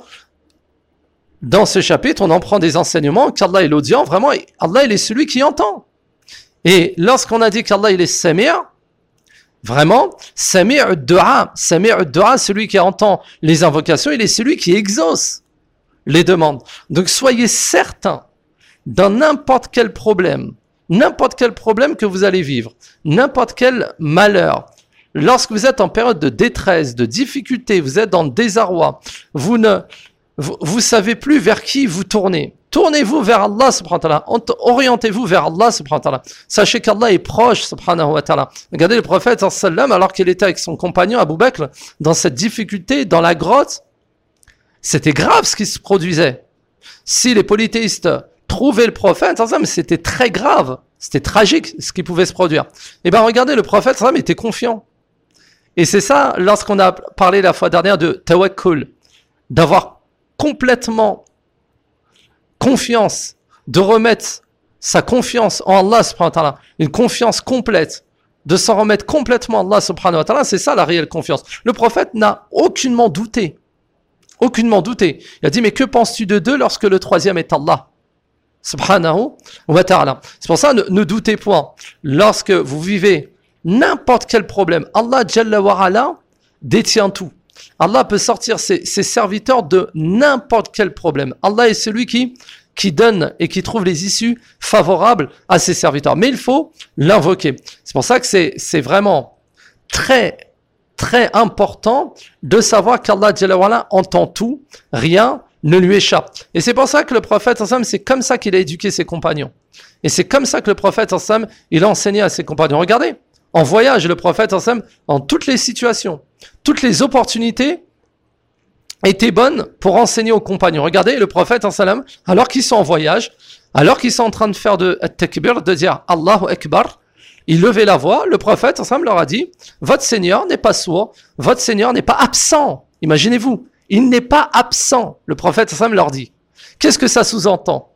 Dans ce chapitre, on en prend des enseignements qu'Allah est l'audient. Vraiment, Allah, il est celui qui entend. Et lorsqu'on a dit qu'Allah, il est Sami', vraiment, Sami' ad-du'a, Sami' ad-du'a, celui qui entend les invocations, il est celui qui exauce les demandes. Donc soyez certains, dans n'importe quel problème, n'importe quel problème que vous allez vivre, n'importe quel malheur, lorsque vous êtes en période de détresse, de difficulté, vous êtes dans le désarroi, vous ne, vous, vous savez plus vers qui vous tournez. Tournez-vous vers Allah subhanahu wa ta'ala. Orientez-vous vers Allah subhanahu wa ta'ala. Sachez qu'Allah est proche subhanahu wa ta'ala. Regardez le prophète sallam, alors qu'il était avec son compagnon Abu Bakr, dans cette difficulté, dans la grotte, c'était grave ce qui se produisait. si les polythéistes trouvaient le prophète, c'était très grave, c'était tragique ce qui pouvait se produire. Et bien regardez, le prophète était confiant. Et c'est ça, lorsqu'on a parlé la fois dernière de tawakkul, d'avoir complètement confiance, de remettre sa confiance en Allah subhanahu wa ta'ala, une confiance complète, de s'en remettre complètement à Allah subhanahu wa ta'ala, c'est ça la réelle confiance. Le prophète n'a aucunement douté, aucunement douté. Il a dit, mais que penses-tu de deux lorsque le troisième est Allah subhanahu wa ta'ala. C'est pour ça, ne, ne doutez point, lorsque vous vivez n'importe quel problème, Allah Jalla wa Ala détient tout. Allah peut sortir ses, ses serviteurs de n'importe quel problème. Allah est celui qui, qui donne et qui trouve les issues favorables à ses serviteurs. Mais il faut l'invoquer. C'est pour ça que c'est, c'est vraiment très, très important de savoir qu'Allah Jalla wa Ala entend tout, rien ne lui échappe. Et c'est pour ça que le prophète, c'est comme ça qu'il a éduqué ses compagnons. Et c'est comme ça que le prophète, il a enseigné à ses compagnons. Regardez, en voyage, le prophète, en toutes les situations, toutes les opportunités étaient bonnes pour enseigner aux compagnons. Regardez, le prophète, alors qu'ils sont en voyage, alors qu'ils sont en train de faire de takbir, de dire Allahu Akbar, il levait la voix, le prophète, leur a dit, votre Seigneur n'est pas sourd, votre Seigneur n'est pas absent. Imaginez-vous, il n'est pas absent. Le prophète leur dit. Qu'est-ce que ça sous-entend?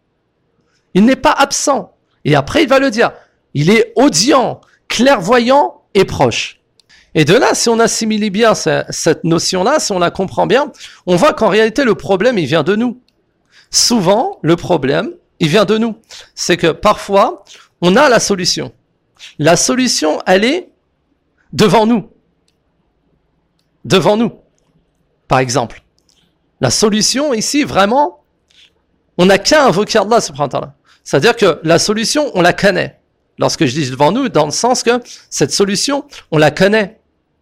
Il n'est pas absent. Et après, il va le dire. Il est audient, clairvoyant et proche. Et de là, si on assimile bien cette notion-là, si on la comprend bien, on voit qu'en réalité, le problème, il vient de nous. Souvent, le problème, il vient de nous. C'est que parfois, on a la solution. La solution, elle est devant nous. Devant nous. Par exemple, la solution ici, vraiment, on n'a qu'à invoquer Allah subhanahu wa ta'ala. C'est-à-dire que la solution, on la connaît. Lorsque je dis devant nous, dans le sens que cette solution, on la connaît.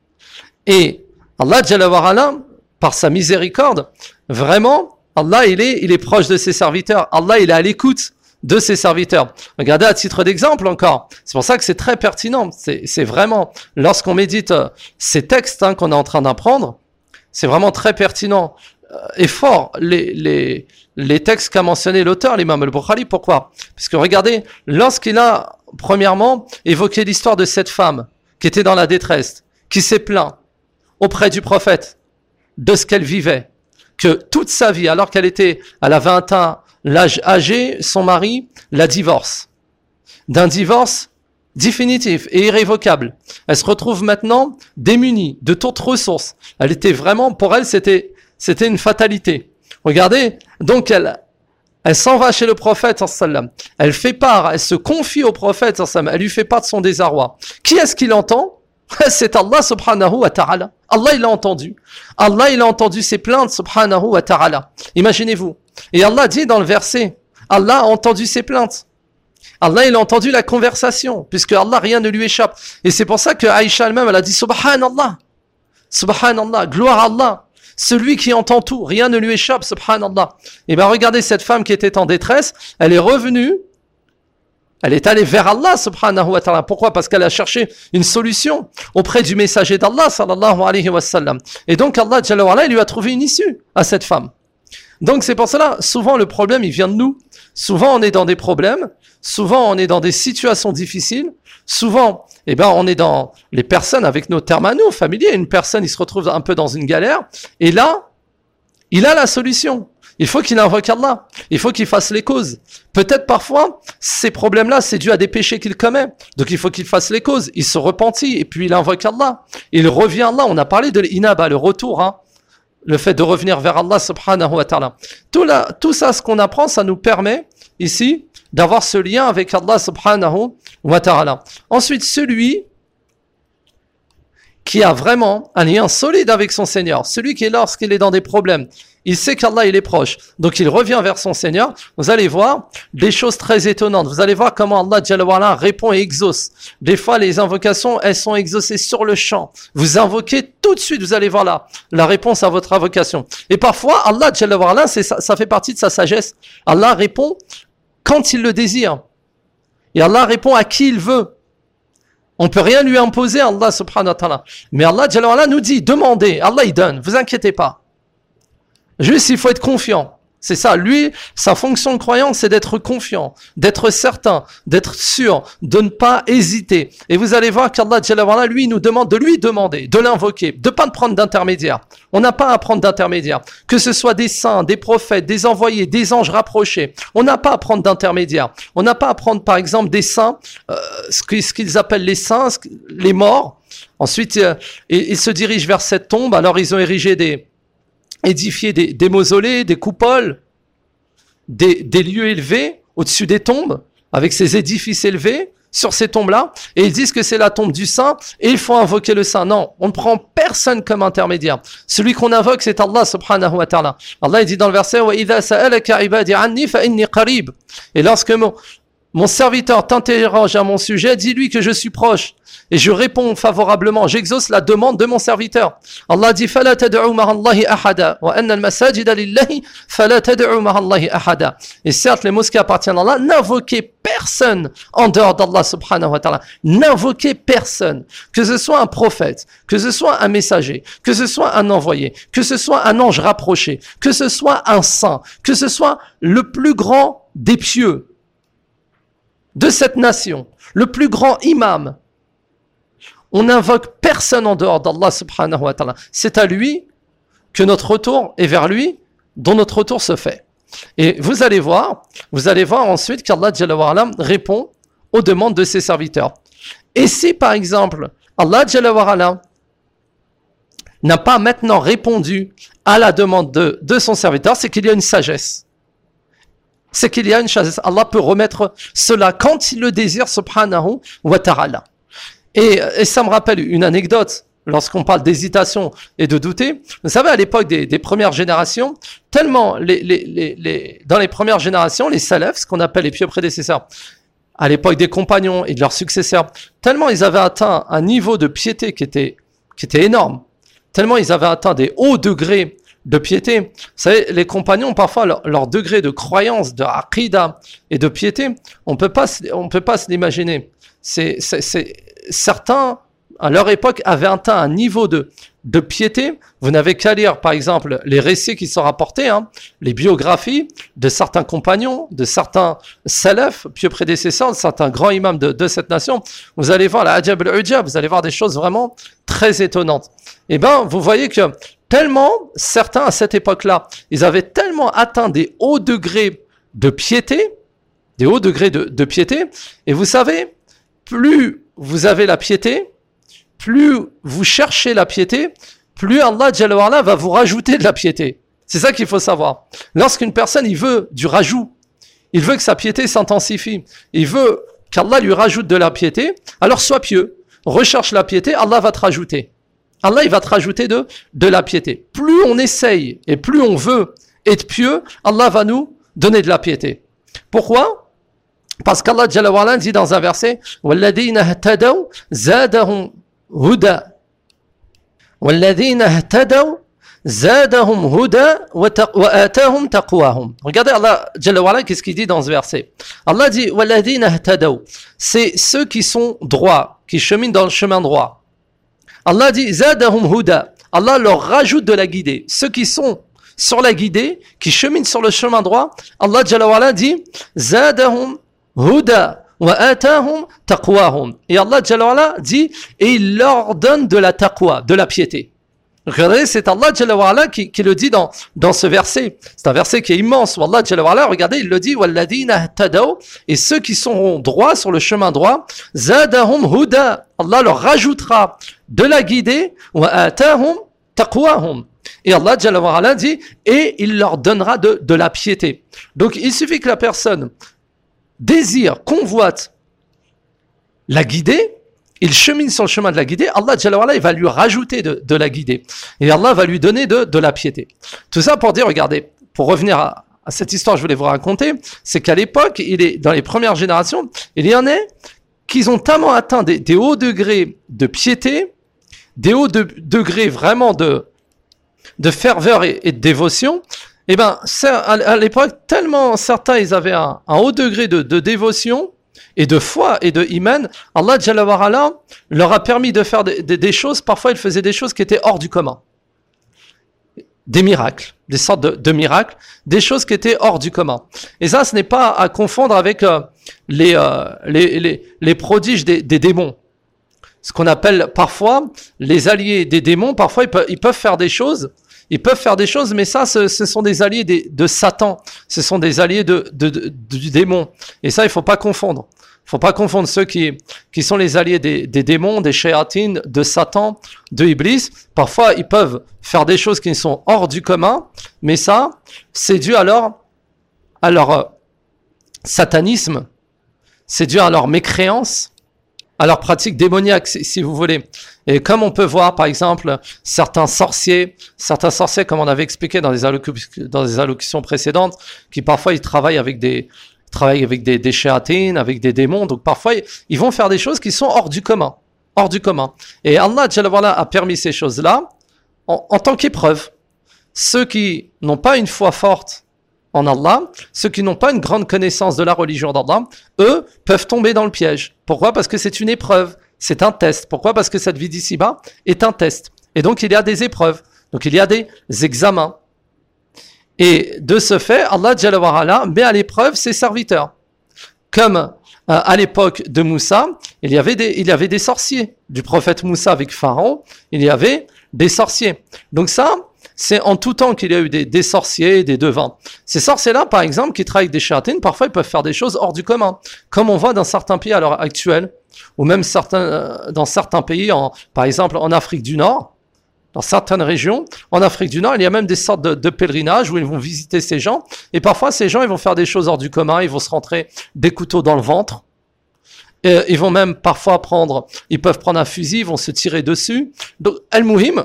Et Allah Jalla wa Ala, par sa miséricorde, vraiment, Allah, il est, il est proche de ses serviteurs. Allah, il est à l'écoute de ses serviteurs. Regardez à titre d'exemple encore. C'est pour ça que c'est très pertinent. C'est, c'est vraiment, lorsqu'on médite euh, ces textes hein, qu'on est en train d'apprendre, c'est vraiment très pertinent euh, et fort les, les, les textes qu'a mentionné l'auteur, l'imam al-Bukhari. Pourquoi? Parce que regardez, lorsqu'il a, premièrement, évoqué l'histoire de cette femme qui était dans la détresse, qui s'est plaint auprès du prophète de ce qu'elle vivait, que toute sa vie, alors qu'elle était, elle avait atteint l'âge âgé, son mari la divorce. D'un divorce définitif et irrévocable. Elle se retrouve maintenant démunie de toutes ressources. Elle était vraiment, pour elle, c'était, c'était une fatalité. Regardez, donc elle, elle s'en va chez le prophète, sallam. Elle fait part, elle se confie au prophète, sallam. Elle lui fait part de son désarroi. Qui est-ce qui l'entend? C'est Allah subhanahu wa ta'ala. Allah, il a entendu. Allah, il a entendu ses plaintes, subhanahu wa ta'ala. Imaginez-vous. Et Allah dit dans le verset, Allah a entendu ses plaintes. Allah, il a entendu la conversation, puisque Allah, rien ne lui échappe. Et c'est pour ça que Aïcha elle-même, elle a dit Subhanallah. Subhanallah, gloire à Allah. Celui qui entend tout, rien ne lui échappe, Subhanallah. Et bien regardez cette femme qui était en détresse, elle est revenue, elle est allée vers Allah, Subhanahu wa ta'ala. Pourquoi? Parce qu'elle a cherché une solution auprès du messager d'Allah, sallallahu alayhi wa sallam. Et donc Allah, Jalla wa ala, il lui a trouvé une issue à cette femme. Donc c'est pour cela, souvent le problème, il vient de nous. Souvent on est dans des problèmes, souvent on est dans des situations difficiles, souvent eh ben, on est dans les personnes avec nos termes à nous, familiers. Une personne, il se retrouve un peu dans une galère, et là, il a la solution. Il faut qu'il invoque Allah, il faut qu'il fasse les causes. Peut-être parfois, ces problèmes-là, c'est dû à des péchés qu'il commet. Donc il faut qu'il fasse les causes, il se repentit, et puis il invoque Allah. Il revient à Allah, on a parlé de l'inaba, le retour, hein. Le fait de revenir vers Allah subhanahu wa ta'ala. Tout, la, tout ça, ce qu'on apprend, ça nous permet, ici, d'avoir ce lien avec Allah subhanahu wa ta'ala. Ensuite, celui qui a vraiment un lien solide avec son Seigneur, celui qui, lorsqu'il est dans des problèmes, il sait qu'Allah, il est proche, donc il revient vers son Seigneur, vous allez voir des choses très étonnantes. Vous allez voir comment Allah Jalla wa Ala répond et exauce. Des fois, les invocations, elles sont exaucées sur le champ. Vous invoquez tout de suite, vous allez voir là, la réponse à votre invocation. Et parfois, Allah Jalla wa Ala, c'est ça, ça fait partie de sa sagesse. Allah répond quand il le désire. Et Allah répond à qui il veut. On peut rien lui imposer, Allah subhanahu wa ta'ala. Mais Allah Jalla wa Ala nous dit, demandez, Allah il donne, vous inquiétez pas. Juste, il faut être confiant. C'est ça, lui, sa fonction de croyant, c'est d'être confiant, d'être certain, d'être sûr, de ne pas hésiter. Et vous allez voir qu'Allah, lui, nous demande de lui demander, de l'invoquer, de ne pas prendre d'intermédiaire. On n'a pas à prendre d'intermédiaire. Que ce soit des saints, des prophètes, des envoyés, des anges rapprochés, on n'a pas à prendre d'intermédiaire. On n'a pas à prendre, par exemple, des saints, euh, ce qu'ils appellent les saints, les morts. Ensuite, euh, ils se dirigent vers cette tombe, alors ils ont érigé des... édifier des, des mausolées, des coupoles, des, des lieux élevés au-dessus des tombes, avec ces édifices élevés sur ces tombes-là, et ils disent que c'est la tombe du saint, et il faut invoquer le saint. Non, on ne prend personne comme intermédiaire. Celui qu'on invoque, c'est Allah subhanahu wa ta'ala. Allah il dit dans le verset « وَإِذَا سَأَلَكَ عِبَادِي عَنِّي فَإِنِّي قَرِيبٌ » Et lorsque mon, mon serviteur t'interroge à mon sujet, dis-lui que je suis proche. Et je réponds favorablement, j'exauce la demande de mon serviteur. Allah dit فَلَا تَدْعُوا مَعَ اللَّهِ أَحَدًا وَأَنَّ الْمَسَاجِدَ لِلَّهِ فَلَا تَدْعُوا مَعَ اللَّهِ أَحَدًا. Et certes, les mosquées appartiennent à Allah, n'invoquez personne en dehors d'Allah subhanahu wa ta'ala. N'invoquez personne. Que ce soit un prophète, que ce soit un messager, que ce soit un envoyé, que ce soit un ange rapproché, que ce soit un saint, que ce soit le plus grand des pieux de cette nation, le plus grand imam. On n'invoque personne en dehors d'Allah subhanahu wa ta'ala. C'est à lui que notre retour est vers lui, dont notre retour se fait. Et vous allez voir, vous allez voir ensuite qu'Allah Jalla wa Ala répond aux demandes de ses serviteurs. Et si par exemple, Allah Jalla wa Ala n'a pas maintenant répondu à la demande de, de son serviteur, c'est qu'il y a une sagesse. C'est qu'il y a une sagesse. Allah peut remettre cela quand il le désire, subhanahu wa ta'ala. Et, et ça me rappelle une anecdote, lorsqu'on parle d'hésitation et de douter. Vous savez, à l'époque des, des premières générations, tellement les, les, les, les, dans les premières générations, les salafs, ce qu'on appelle les pieux prédécesseurs, à l'époque des compagnons et de leurs successeurs, tellement ils avaient atteint un niveau de piété qui était, qui était énorme, tellement ils avaient atteint des hauts degrés de piété. Vous savez, les compagnons, parfois, leur, leur degré de croyance, de aqida et de piété, on peut pas, on peut pas se l'imaginer. C'est, c'est, c'est, certains, à leur époque, avaient atteint un niveau de, de piété. Vous n'avez qu'à lire, par exemple, les récits qui sont rapportés, hein, les biographies de certains compagnons, de certains salafs, pieux prédécesseurs, de certains grands imams de, de cette nation. Vous allez voir la ajab al-ujab, vous allez voir des choses vraiment très étonnantes. Et ben, vous voyez que tellement, certains à cette époque-là, ils avaient tellement atteint des hauts degrés de piété, des hauts degrés de, de piété, et vous savez, plus vous avez la piété, plus vous cherchez la piété, plus Allah Jalla wa Ala va vous rajouter de la piété. C'est ça qu'il faut savoir. Lorsqu'une personne, il veut du rajout, il veut que sa piété s'intensifie, il veut qu'Allah lui rajoute de la piété, alors sois pieux, recherche la piété, Allah va te rajouter. Allah, il va te rajouter de, de la piété. Plus on essaye et plus on veut être pieux, Allah va nous donner de la piété. Pourquoi ? Parce qu'Allah Jalla wa Ala dit dans un verset وَالَّذِينَ اهْتَدَوْا زَادَهُمْ هُدًى وَالَّذِينَ اهْتَدَوْا زَادَهُمْ هُدًى وَآتَاهُمْ تَقْوَاهُمْ. Regardez Allah Jalla wa Ala, qu'est-ce qu'il dit dans ce verset. Allah dit وَالَّذِينَ اهْتَدَوْا, c'est ceux qui sont droits, qui cheminent dans le chemin droit. Allah dit زَادَهُمْ هُدًى, Allah leur rajoute de la guidée. Ceux qui sont sur la guidée, qui cheminent sur le chemin droit, Allah Jalla wa Ala dit زَادَهُمْ Huda wa atahum taqwahum. Et Allah Jalla wa Ala dit, et il leur donne de la taqwa, de la piété. Regardez, c'est Allah Jalla wa Ala qui, qui le dit dans, dans ce verset. C'est un verset qui est immense. Allah Jalla wa Ala, regardez, il le dit, walladina tadaw, et ceux qui seront droits sur le chemin droit, zadahum huda. Allah leur rajoutera de la guidée, wa atahum taqwahum. Et Allah Jalla wa Ala dit, et il leur donnera de, de la piété. Donc, il suffit que la personne désire, convoite la guidée, il chemine sur le chemin de la guidée, Allah Jalla wa Ala, il va lui rajouter de, de la guidée. Et Allah va lui donner de, de la piété. Tout ça pour dire, regardez, pour revenir à, à cette histoire que je voulais vous raconter, c'est qu'à l'époque, il est dans les premières générations, il y en a qui ont tellement atteint des, des hauts degrés de piété, des hauts de, degrés vraiment de, de ferveur et, et de dévotion. Eh ben, à l'époque, tellement certains, ils avaient un, un haut degré de, de dévotion et de foi et de iman, Allah Jalla wa Ala leur a permis de faire des, des, des choses, parfois ils faisaient des choses qui étaient hors du commun. des miracles, des sortes de, de miracles, des choses qui étaient hors du commun. Et ça, ce n'est pas à confondre avec euh, les, euh, les, les, les prodiges des, des démons. Ce qu'on appelle parfois les alliés des démons, parfois ils peuvent, ils peuvent faire des choses, ils peuvent faire des choses, mais ça, ce, ce sont des alliés des, de Satan, ce sont des alliés de, de, de, du démon. Et ça, il faut pas confondre. Il faut pas confondre ceux qui, qui sont les alliés des, des démons, des shayatines, de Satan, de Iblis. Parfois, ils peuvent faire des choses qui sont hors du commun, mais ça, c'est dû à leur, à leur euh, satanisme, c'est dû à leur mécréance, à leur pratique démoniaque, si, si vous voulez. Et comme on peut voir, par exemple, certains sorciers, certains sorciers, comme on avait expliqué dans les, allocu- dans les allocutions précédentes, qui parfois ils travaillent avec des, travaillent avec des, des shéatines, avec des démons, donc parfois ils, ils vont faire des choses qui sont hors du commun, hors du commun. Et Allah Jalla wa Ala a permis ces choses-là en, en tant qu'épreuve. Ceux qui n'ont pas une foi forte en Allah, ceux qui n'ont pas une grande connaissance de la religion d'Allah, eux peuvent tomber dans le piège. Pourquoi ? Parce que c'est une épreuve, c'est un test. Pourquoi ? Parce que cette vie d'ici-bas est un test. Et donc il y a des épreuves, donc il y a des examens. Et de ce fait, Allah Jalla wa Ala met à l'épreuve ses serviteurs. Comme euh, à l'époque de Moussa, il y avait des, il y avait des sorciers. Du prophète Moussa avec Pharaon, il y avait des sorciers. Donc ça, c'est en tout temps qu'il y a eu des, des sorciers, des devins. Ces sorciers-là, par exemple, qui travaillent avec des shayatines, parfois ils peuvent faire des choses hors du commun, comme on voit dans certains pays à l'heure actuelle, ou même certains, euh, dans certains pays, en, par exemple en Afrique du Nord, dans certaines régions, en Afrique du Nord, il y a même des sortes de, de pèlerinages où ils vont visiter ces gens, et parfois ces gens, ils vont faire des choses hors du commun, ils vont se rentrer des couteaux dans le ventre, et ils vont même parfois prendre, ils peuvent prendre un fusil, ils vont se tirer dessus. Donc, al-Muhim,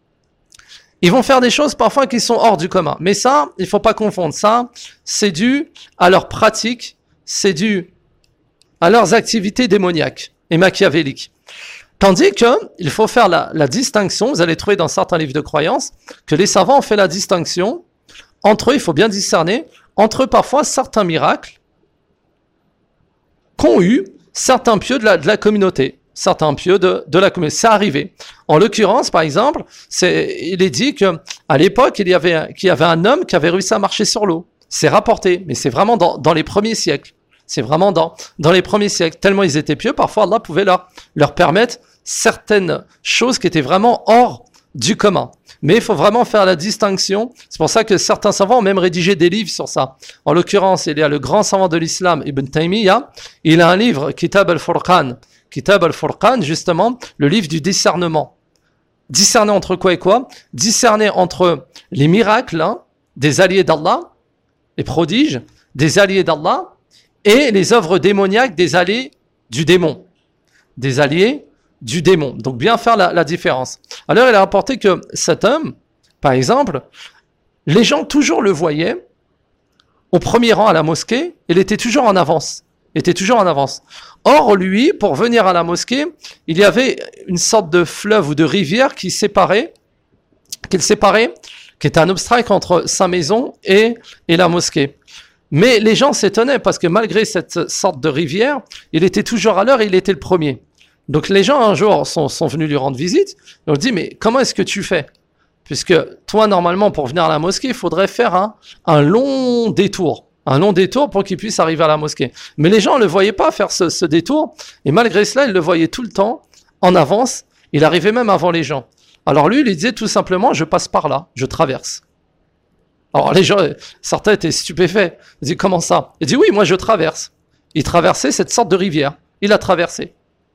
ils vont faire des choses parfois qui sont hors du commun. Mais ça, il faut pas confondre. Ça, c'est dû à leur pratique, c'est dû à leurs activités démoniaques et machiavéliques. Tandis que il faut faire la, la distinction, vous allez trouver dans certains livres de croyance, que les savants ont fait la distinction entre eux, il faut bien discerner, entre parfois certains miracles qu'ont eu certains pieux de la, de la communauté. Certains pieux de, de la communauté. C'est arrivé. En l'occurrence, par exemple, c'est, il est dit que à l'époque, il y avait, qu'il y avait un homme qui avait réussi à marcher sur l'eau. C'est rapporté, mais c'est vraiment dans, dans les premiers siècles. C'est vraiment dans, dans les premiers siècles. Tellement ils étaient pieux, parfois Allah pouvait leur, leur permettre certaines choses qui étaient vraiment hors du commun. Mais il faut vraiment faire la distinction. C'est pour ça que certains savants ont même rédigé des livres sur ça. En l'occurrence, il y a le grand savant de l'islam, Ibn Taymiyyah. Il a un livre, Kitab al-Furqan. Kitab al-Furqan, justement, le livre du discernement. Discerner entre quoi et quoi ? Discerner entre les miracles, hein, des alliés d'Allah, les prodiges, des alliés d'Allah, et les œuvres démoniaques des alliés du démon. Des alliés du démon. Donc bien faire la, la différence. Alors il a rapporté que cet homme, par exemple, les gens toujours le voyaient au premier rang à la mosquée, il était toujours en avance. Il était toujours en avance. Or, lui, pour venir à la mosquée, il y avait une sorte de fleuve ou de rivière qui séparait, qui le séparait, qui était un obstacle entre sa maison et, et la mosquée. Mais les gens s'étonnaient parce que malgré cette sorte de rivière, il était toujours à l'heure et il était le premier. Donc les gens un jour sont, sont venus lui rendre visite. Ils ont dit, mais comment est-ce que tu fais ? Puisque toi, normalement, pour venir à la mosquée, il faudrait faire un, un long détour. Un long détour pour qu'il puisse arriver à la mosquée. Mais les gens ne le voyaient pas faire ce, ce détour. Et malgré cela, ils le voyaient tout le temps, en avance. Il arrivait même avant les gens. Alors lui, il disait tout simplement, je passe par là, je traverse. Alors les gens, certains étaient stupéfaits. Ils disaient, comment ça ? Il dit, oui, moi je traverse. Il traversait cette sorte de rivière. Il a traversé.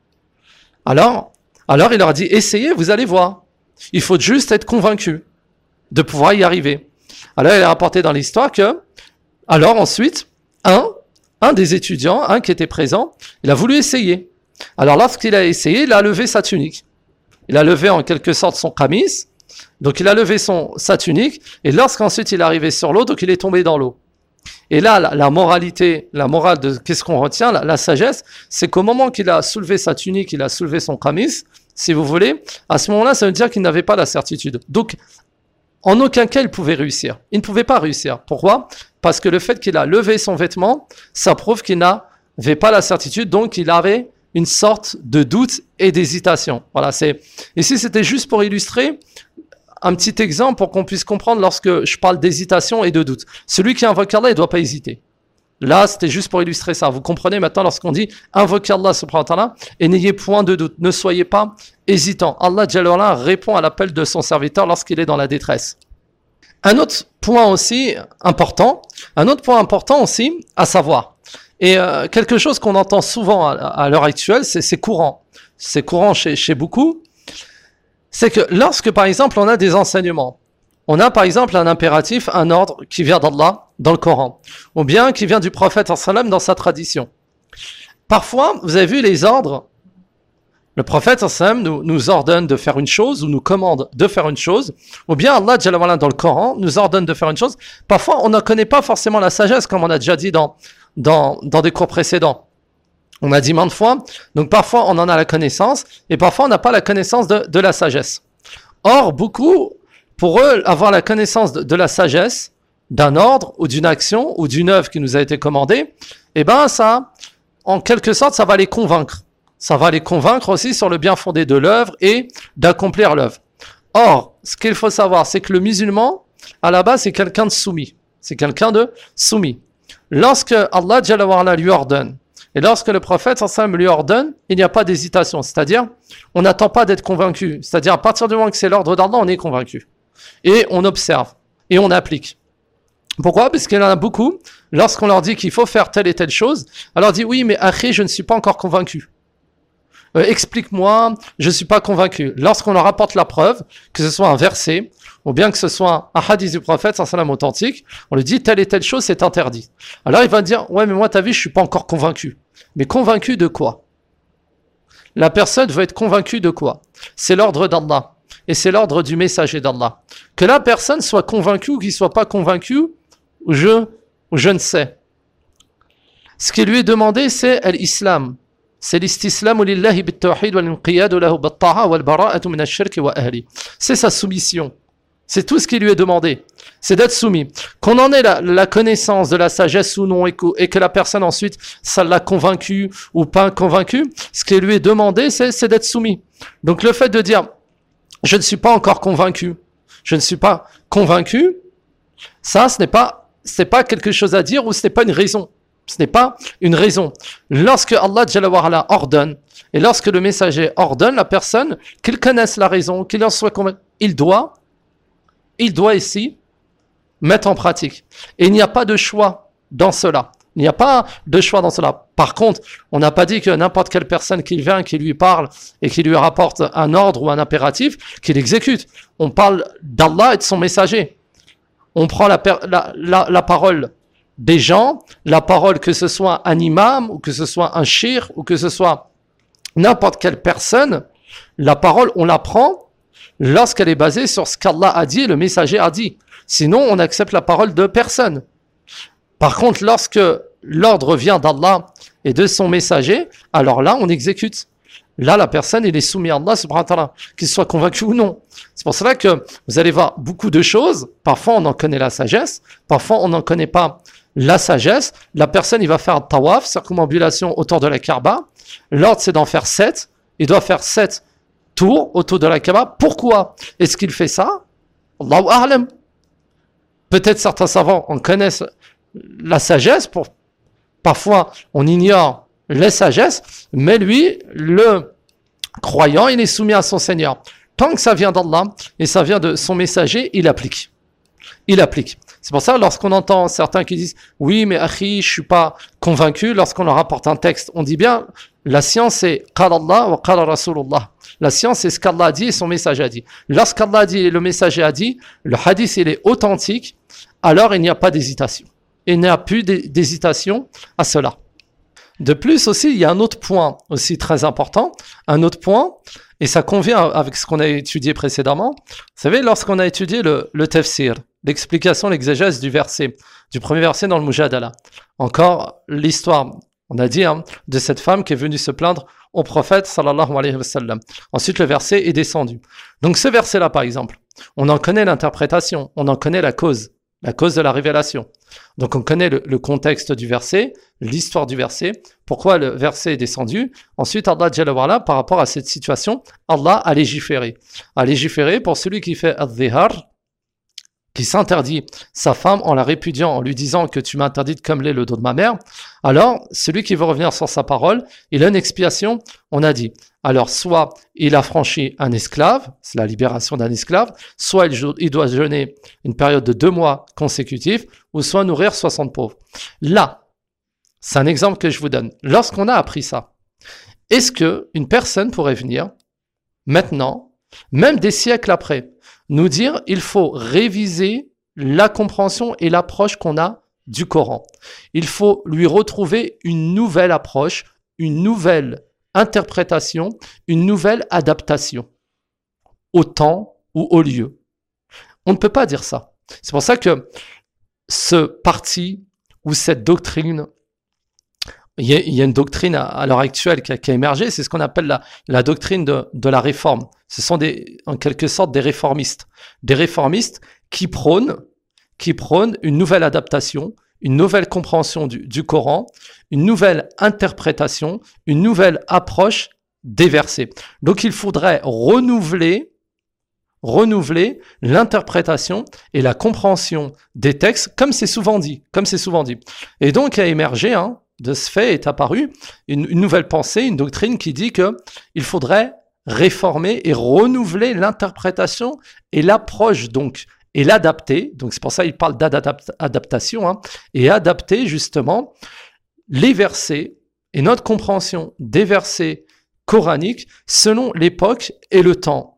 Alors, alors il leur a dit, essayez, vous allez voir. Il faut juste être convaincu de pouvoir y arriver. Alors il a rapporté dans l'histoire que, alors ensuite, un, un des étudiants, un qui était présent, il a voulu essayer. Alors lorsqu'il a essayé, il a levé sa tunique. Il a levé en quelque sorte son qamis. Donc il a levé son, sa tunique, et lorsqu'ensuite il est arrivé sur l'eau, donc il est tombé dans l'eau. Et là, la, la moralité, la morale de qu'est-ce qu'on retient, la, la sagesse, c'est qu'au moment qu'il a soulevé sa tunique, il a soulevé son qamis, si vous voulez, à ce moment-là, ça veut dire qu'il n'avait pas la certitude. Donc, en aucun cas, il pouvait réussir. Il ne pouvait pas réussir. Pourquoi ? Parce que le fait qu'il a levé son vêtement, ça prouve qu'il n'avait pas la certitude, donc il avait une sorte de doute et d'hésitation. Voilà, c'est, ici, c'était juste pour illustrer un petit exemple pour qu'on puisse comprendre lorsque je parle d'hésitation et de doute. Celui qui invoque Allah, il ne doit pas hésiter. Là, c'était juste pour illustrer ça. Vous comprenez maintenant lorsqu'on dit invoquez Allah subhanahu wa ta'ala et n'ayez point de doute. Ne soyez pas hésitants. Allah Jalla wa Ala répond à l'appel de son serviteur lorsqu'il est dans la détresse. Un autre point aussi important, un autre point important aussi à savoir, et euh, quelque chose qu'on entend souvent à, à l'heure actuelle, c'est, c'est courant. C'est courant chez, chez beaucoup. C'est que lorsque, par exemple, on a des enseignements, on a par exemple un impératif, un ordre qui vient d'Allah dans le Coran, ou bien qui vient du prophète sallam dans sa tradition. Parfois, vous avez vu les ordres, le prophète sallam nous, nous ordonne de faire une chose ou nous commande de faire une chose, ou bien Allah Jalla wa Ala dans le Coran nous ordonne de faire une chose. Parfois, on ne connaît pas forcément la sagesse, comme on a déjà dit dans, dans, dans des cours précédents. On a dit maintes fois, donc parfois on en a la connaissance, et parfois on n'a pas la connaissance de, de la sagesse. Or, beaucoup, pour eux, avoir la connaissance de, de la sagesse, d'un ordre, ou d'une action, ou d'une œuvre qui nous a été commandée, eh ben ça, en quelque sorte, ça va les convaincre. Ça va les convaincre aussi sur le bien fondé de l'œuvre et d'accomplir l'œuvre. Or, ce qu'il faut savoir, c'est que le musulman, à la base, c'est quelqu'un de soumis. C'est quelqu'un de soumis. Lorsque Allah Jalla wa Ala lui ordonne, et lorsque le prophète sallam lui ordonne, il n'y a pas d'hésitation. C'est-à-dire, on n'attend pas d'être convaincu. C'est-à-dire, à partir du moment que c'est l'ordre d'Allah, on est convaincu. Et on observe. Et on applique. Pourquoi? Parce qu'il y en a beaucoup, lorsqu'on leur dit qu'il faut faire telle et telle chose, on leur dit, oui, mais akhi, je ne suis pas encore convaincu. Euh, explique-moi, je ne suis pas convaincu. Lorsqu'on leur apporte la preuve, que ce soit un verset, ou bien que ce soit un hadith du prophète, sans salam authentique, on lui dit telle et telle chose, c'est interdit. Alors il va dire, ouais, mais moi, t'as vu, je suis pas encore convaincu. Mais convaincu de quoi? La personne veut être convaincue de quoi? C'est l'ordre d'Allah. Et c'est l'ordre du messager d'Allah. Que la personne soit convaincue ou qu'il soit pas convaincu, je, je ne sais. Ce qui lui est demandé, c'est l'islam. C'est l'istislamu lillahi bit-tawhid wal-inqiyadu lahu bit-ta'a wal-bara'atu min ash-shirki wa ahli. C'est sa soumission. C'est tout ce qui lui est demandé. C'est d'être soumis. Qu'on en ait la, la connaissance de la sagesse ou non et que, et que la personne ensuite, ça l'a convaincu ou pas convaincu, ce qui lui est demandé, c'est, c'est d'être soumis. Donc le fait de dire, je ne suis pas encore convaincu, je ne suis pas convaincu, ça, ce n'est pas, c'est pas quelque chose à dire ou ce n'est pas une raison. Ce n'est pas une raison. Lorsque Allah Jalla wa Ala ordonne, et lorsque le messager ordonne, la personne, qu'il connaisse la raison, qu'il en soit convaincu, il doit, il doit ici mettre en pratique. Et il n'y a pas de choix dans cela. Il n'y a pas de choix dans cela. Par contre, on n'a pas dit que n'importe quelle personne qui vient, qui lui parle et qui lui rapporte un ordre ou un impératif, qu'il exécute. On parle d'Allah et de son messager. On prend la, la, la, la parole des gens, la parole que ce soit un imam, ou que ce soit un shir, ou que ce soit n'importe quelle personne, la parole, on la prend lorsqu'elle est basée sur ce qu'Allah a dit et le messager a dit. Sinon, on accepte la parole de personne. Par contre, lorsque l'ordre vient d'Allah et de son messager, alors là, on exécute. Là, la personne, il est soumis à Allah, subhanahu wa ta'ala, qu'il soit convaincu ou non. C'est pour cela que vous allez voir beaucoup de choses. Parfois, on en connaît la sagesse. Parfois, on n'en connaît pas la sagesse. La personne, il va faire un tawaf, circumambulation autour de la Kaaba. L'ordre, c'est d'en faire sept. Il doit faire sept tours autour de la Kaaba. Pourquoi est-ce qu'il fait ça? Allahu a'lam. Peut-être certains savants en connaissent la sagesse. Pour... Parfois, on ignore les sagesses, mais lui, le croyant, il est soumis à son Seigneur. Tant que ça vient d'Allah et ça vient de son messager, il applique. Il applique. C'est pour ça, lorsqu'on entend certains qui disent « Oui, mais akhi, je suis pas convaincu », lorsqu'on leur apporte un texte, on dit bien « La science, c'est « Qala Allah wa qala Rasulullah ». La science, c'est ce qu'Allah a dit et son messager a dit. Lorsqu'Allah a dit et le messager a dit, le hadith, il est authentique, alors il n'y a pas d'hésitation. Il n'y a plus d'hésitation à cela. De plus aussi, il y a un autre point aussi très important, un autre point, et ça convient avec ce qu'on a étudié précédemment. Vous savez, lorsqu'on a étudié le, le tafsir, l'explication, l'exégèse du verset, du premier verset dans le Mujadala, encore l'histoire, on a dit, hein, de cette femme qui est venue se plaindre au prophète, sallallahu alayhi wa sallam. Ensuite, le verset est descendu. Donc ce verset-là, par exemple, on en connaît l'interprétation, on en connaît la cause. la cause de la révélation. Donc on connaît le, le contexte du verset, l'histoire du verset, pourquoi le verset est descendu. Ensuite, Allah Jalla wa Ala, par rapport à cette situation, Allah a légiféré. A légiféré pour celui qui fait al-dhihar, qui s'interdit sa femme en la répudiant, en lui disant que tu m'as interdit de cameler le dos de ma mère. Alors, celui qui veut revenir sur sa parole, il a une expiation, on a dit. Alors, soit il a franchi un esclave, c'est la libération d'un esclave, soit il, il doit jeûner une période de deux mois consécutifs, ou soit nourrir soixante pauvres. Là, c'est un exemple que je vous donne. Lorsqu'on a appris ça, est-ce qu'une personne pourrait venir, maintenant, même des siècles après, nous dire il faut réviser la compréhension et l'approche qu'on a du Coran. Il faut lui retrouver une nouvelle approche, une nouvelle interprétation, une nouvelle adaptation au temps ou au lieu. On ne peut pas dire ça. C'est pour ça que ce parti ou cette doctrine, il y a, il y a une doctrine à, à l'heure actuelle qui a, qui a émergé, c'est ce qu'on appelle la, la doctrine de, de la réforme. Ce sont des, en quelque sorte des réformistes. Des réformistes qui prônent, qui prônent une nouvelle adaptation, une nouvelle compréhension du, du Coran, une nouvelle interprétation, une nouvelle approche des versets. Donc il faudrait renouveler, renouveler l'interprétation et la compréhension des textes, comme c'est souvent dit, comme c'est souvent dit. Et donc a émergé, hein, de ce fait est apparue une, une nouvelle pensée, une doctrine qui dit que il faudrait réformer et renouveler l'interprétation et l'approche donc et l'adapter. Donc c'est pour ça qu'il parle d'adaptation, hein, et adapter justement les versets et notre compréhension des versets coraniques selon l'époque et le temps.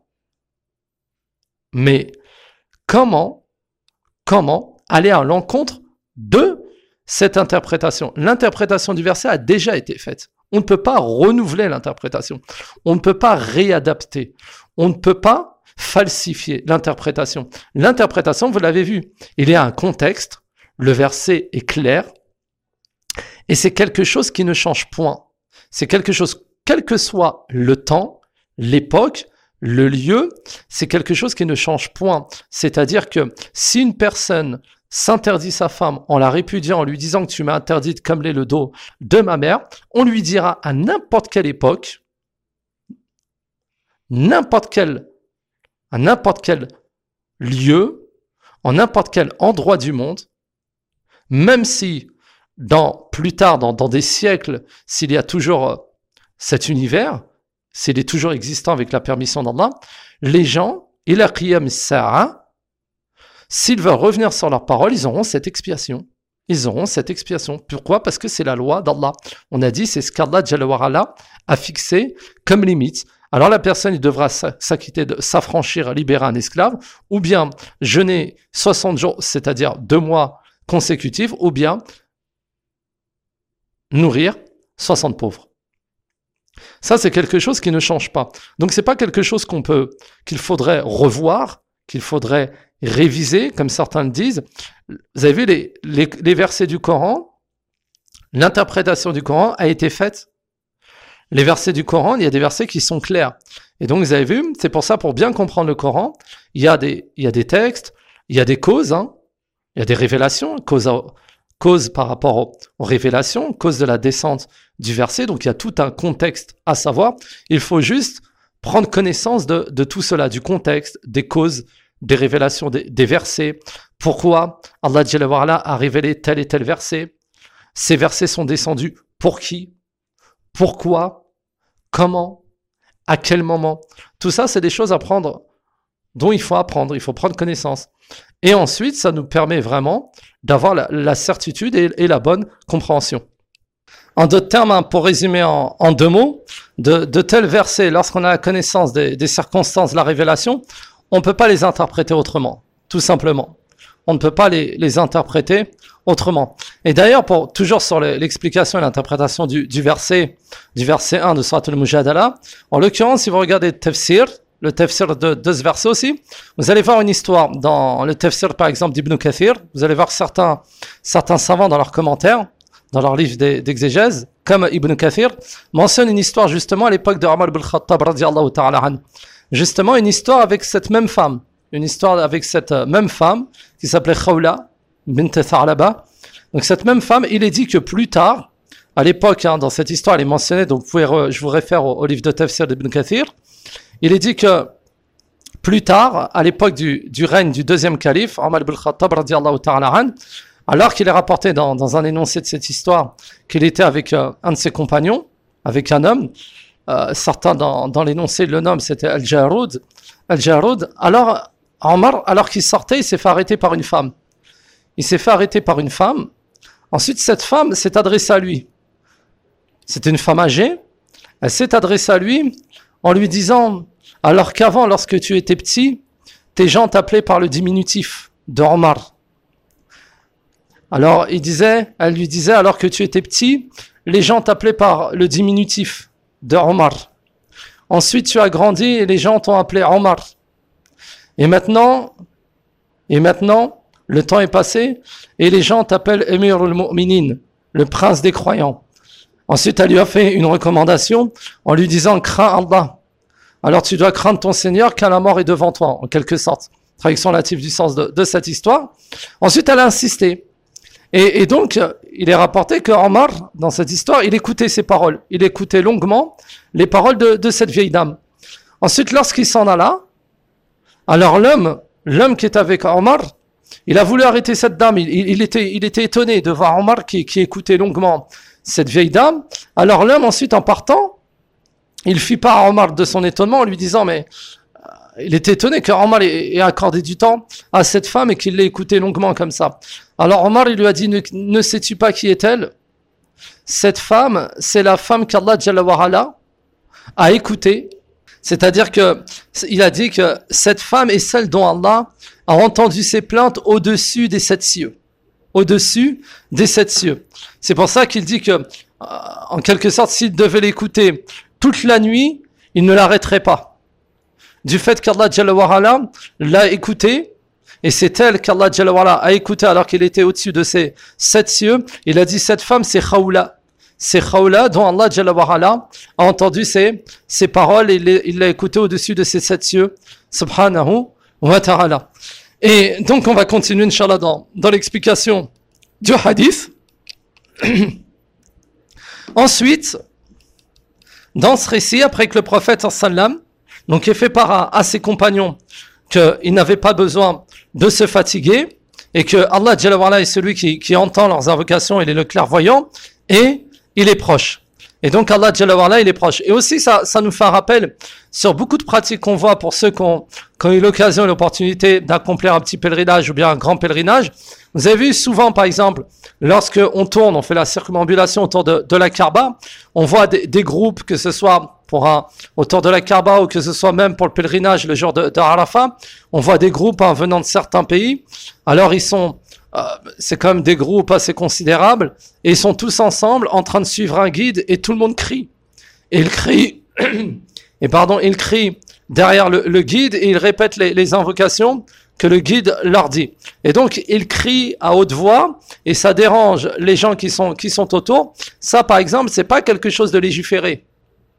Mais comment, comment aller à l'encontre de cette interprétation? L'interprétation du verset a déjà été faite. On ne peut pas renouveler l'interprétation. On ne peut pas réadapter. On ne peut pas falsifier l'interprétation. L'interprétation, vous l'avez vu, il y a un contexte, le verset est clair, et c'est quelque chose qui ne change point. C'est quelque chose, quel que soit le temps, l'époque, le lieu, c'est quelque chose qui ne change point. C'est-à-dire que si une personne s'interdit sa femme en la répudiant, en lui disant que tu m'as interdit de cameler le dos de ma mère, on lui dira à n'importe quelle époque, n'importe quel, à n'importe quel lieu, en n'importe quel endroit du monde, même si dans, plus tard, dans, dans des siècles, s'il y a toujours euh, cet univers, s'il est toujours existant avec la permission d'Allah, les gens, ila qiyam as-sa'a, s'ils veulent revenir sur leur parole, ils auront cette expiation. Ils auront cette expiation. Pourquoi? Parce que c'est la loi d'Allah. On a dit, c'est ce qu'Allah Jalla wa Ala a fixé comme limite. Alors la personne, il devra s'acquitter de s'affranchir, libérer un esclave, ou bien jeûner soixante jours, c'est-à-dire deux mois consécutifs, ou bien nourrir soixante pauvres. Ça, c'est quelque chose qui ne change pas. Donc, c'est pas quelque chose qu'on peut, qu'il faudrait revoir, qu'il faudrait réviser, comme certains le disent. Vous avez vu les, les, les versets du Coran, l'interprétation du Coran a été faite. Les versets du Coran, il y a des versets qui sont clairs. Et donc, vous avez vu, c'est pour ça, pour bien comprendre le Coran, il y a des, il y a des textes, il y a des causes, hein, il y a des révélations, causes, cause par rapport aux, aux révélations, cause de la descente du verset. Donc, il y a tout un contexte à savoir. Il faut juste prendre connaissance de, de tout cela, du contexte, des causes, des révélations, des, des versets. Pourquoi Allah Jalla wa Ala a révélé tel et tel verset? Ces versets sont descendus pour qui? Pourquoi? Comment? À quel moment? Tout ça, c'est des choses à prendre, dont il faut apprendre, il faut prendre connaissance. Et ensuite, ça nous permet vraiment d'avoir la, la certitude et, et la bonne compréhension. En d'autres termes, hein, pour résumer en, en deux mots, de, de tels versets, lorsqu'on a la connaissance des, des circonstances de la révélation, on ne peut pas les interpréter autrement, tout simplement. On ne peut pas les, les interpréter autrement. Et d'ailleurs, pour toujours sur les, l'explication et l'interprétation du, du verset, du verset un de Surat al-Mujadala, en l'occurrence, si vous regardez le tafsir, le tafsir de, de ce verset aussi, vous allez voir une histoire dans le tafsir, par exemple, d'Ibn Kathir. Vous allez voir certains, certains savants dans leurs commentaires, dans leurs livres d'exégèse, comme Ibn Kathir, mentionnent une histoire justement à l'époque de Omar ibn Khattab, radiyallahu ta'ala anhu. Justement, une histoire avec cette même femme, une histoire avec cette même femme qui s'appelait Khawla bint Tha'laba. Donc cette même femme, il est dit que plus tard, à l'époque, hein, dans cette histoire, elle est mentionnée, donc vous pouvez re, je vous réfère au, au livre de Tafsir d'Ibn Kathir. Il est dit que plus tard, à l'époque du, du règne du deuxième calife, Omar ibn Khattab, radiyallahu ta'ala an, alors qu'il est rapporté dans, dans un énoncé de cette histoire qu'il était avec euh, un de ses compagnons, avec un homme, euh, certains dans, dans l'énoncé le nomment, c'était Al-Jarud. Al-Jarud, alors Omar, alors qu'il sortait, il s'est fait arrêter par une femme. Il s'est fait arrêter par une femme. Ensuite, cette femme s'est adressée à lui. C'était une femme âgée. Elle s'est adressée à lui en lui disant, alors qu'avant, lorsque tu étais petit, tes gens t'appelaient par le diminutif de Omar. Alors, il disait, elle lui disait, alors que tu étais petit, les gens t'appelaient par le diminutif de Omar. Ensuite, tu as grandi et les gens t'ont appelé Omar. Et maintenant, et maintenant, le temps est passé et les gens t'appellent Emir al-Mu'minin, le prince des croyants. Ensuite, elle lui a fait une recommandation en lui disant, crains Allah. Alors tu dois craindre ton Seigneur car la mort est devant toi, en quelque sorte. Traduction relative du sens de, de cette histoire. Ensuite, elle a insisté. Et, et donc, il est rapporté que Omar, dans cette histoire, il écoutait ses paroles. Il écoutait longuement les paroles de, de cette vieille dame. Ensuite, lorsqu'il s'en alla, alors l'homme, l'homme qui est avec Omar, il a voulu arrêter cette dame. Il, il, il, était, il était étonné de voir Omar qui, qui écoutait longuement cette vieille dame. Alors l'homme, ensuite, en partant, il fit part à Omar de son étonnement en lui disant, mais euh, il était étonné que Omar ait, ait accordé du temps à cette femme et qu'il l'ait écoutée longuement comme ça. Alors Omar, il lui a dit, ne, ne sais-tu pas qui est-elle? Cette femme, c'est la femme qu'Allah Jalla wa Ala a écoutée. C'est-à-dire que il a dit que cette femme est celle dont Allah a entendu ses plaintes au-dessus des sept cieux. Au-dessus des sept cieux. C'est pour ça qu'il dit que, en quelque sorte, s'il devait l'écouter toute la nuit, il ne l'arrêterait pas. Du fait qu'Allah Jalla wa Ala l'a écouté, et c'est elle qu'Allah Jalla wa Ala a écouté alors qu'il était au-dessus de ces sept cieux, il a dit cette femme c'est Khawla. C'est Khawla dont Allah Jalla wa Ala a entendu ses, ses paroles et il l'a écouté au-dessus de ces sept cieux. Subhanahu wa ta'ala. Et donc on va continuer, Inch'Allah, dans, dans l'explication du hadith. Ensuite, dans ce récit, après que le prophète sallam, donc ait fait part à, à ses compagnons qu'ils n'avaient pas besoin de se fatiguer et que Allah Jalla wa Ala est celui qui, qui entend leurs invocations, il est le clairvoyant et il est proche. Et donc Allah Jalla wa Ala, il est proche. Et aussi ça, ça nous fait un rappel sur beaucoup de pratiques qu'on voit pour ceux qui ont, qui ont eu l'occasion et l'opportunité d'accomplir un petit pèlerinage ou bien un grand pèlerinage. Vous avez vu souvent, par exemple, lorsque on tourne, on fait la circumambulation autour de, de la Kaaba, on voit des, des groupes, que ce soit pour un, autour de la Kaaba ou que ce soit même pour le pèlerinage le jour de, de Arafat, on voit des groupes hein, venant de certains pays. Alors ils sont, euh, c'est quand même des groupes assez considérables et ils sont tous ensemble en train de suivre un guide et tout le monde crie. Et ils crient, et pardon, ils crient derrière le, le guide et ils répètent les, les invocations que le guide leur dit. Et donc, ils crient à haute voix et ça dérange les gens qui sont, qui sont autour. Ça, par exemple, c'est pas quelque chose de légiféré.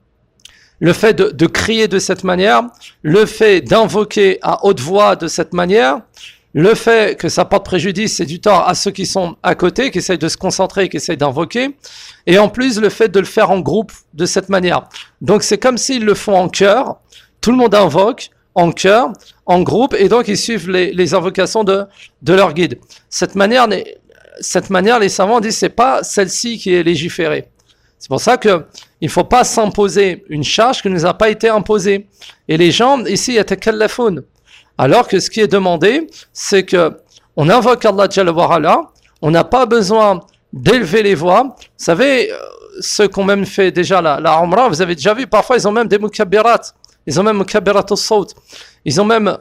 Le fait de, de crier de cette manière, le fait d'invoquer à haute voix de cette manière, le fait que ça porte préjudice et du tort à ceux qui sont à côté, qui essayent de se concentrer, qui essayent d'invoquer, et en plus le fait de le faire en groupe de cette manière. Donc c'est comme s'ils le font en chœur, tout le monde invoque en chœur, en groupe, et donc ils suivent les, les invocations de, de leur guide. Cette manière, cette manière, les savants disent c'est pas celle-ci qui est légiférée. C'est pour ça que il faut pas s'imposer une charge qui ne nous a pas été imposée. Et les gens ici yatakallafun. Alors que ce qui est demandé, c'est que on invoque Allah Jalla wa Ala, on n'a pas besoin d'élever les voix. Vous savez, ceux qui ont même fait déjà la, la Umrah, vous avez déjà vu, parfois ils ont même des mukabbirat, ils ont même mukabbirat al-sawt, ils ont même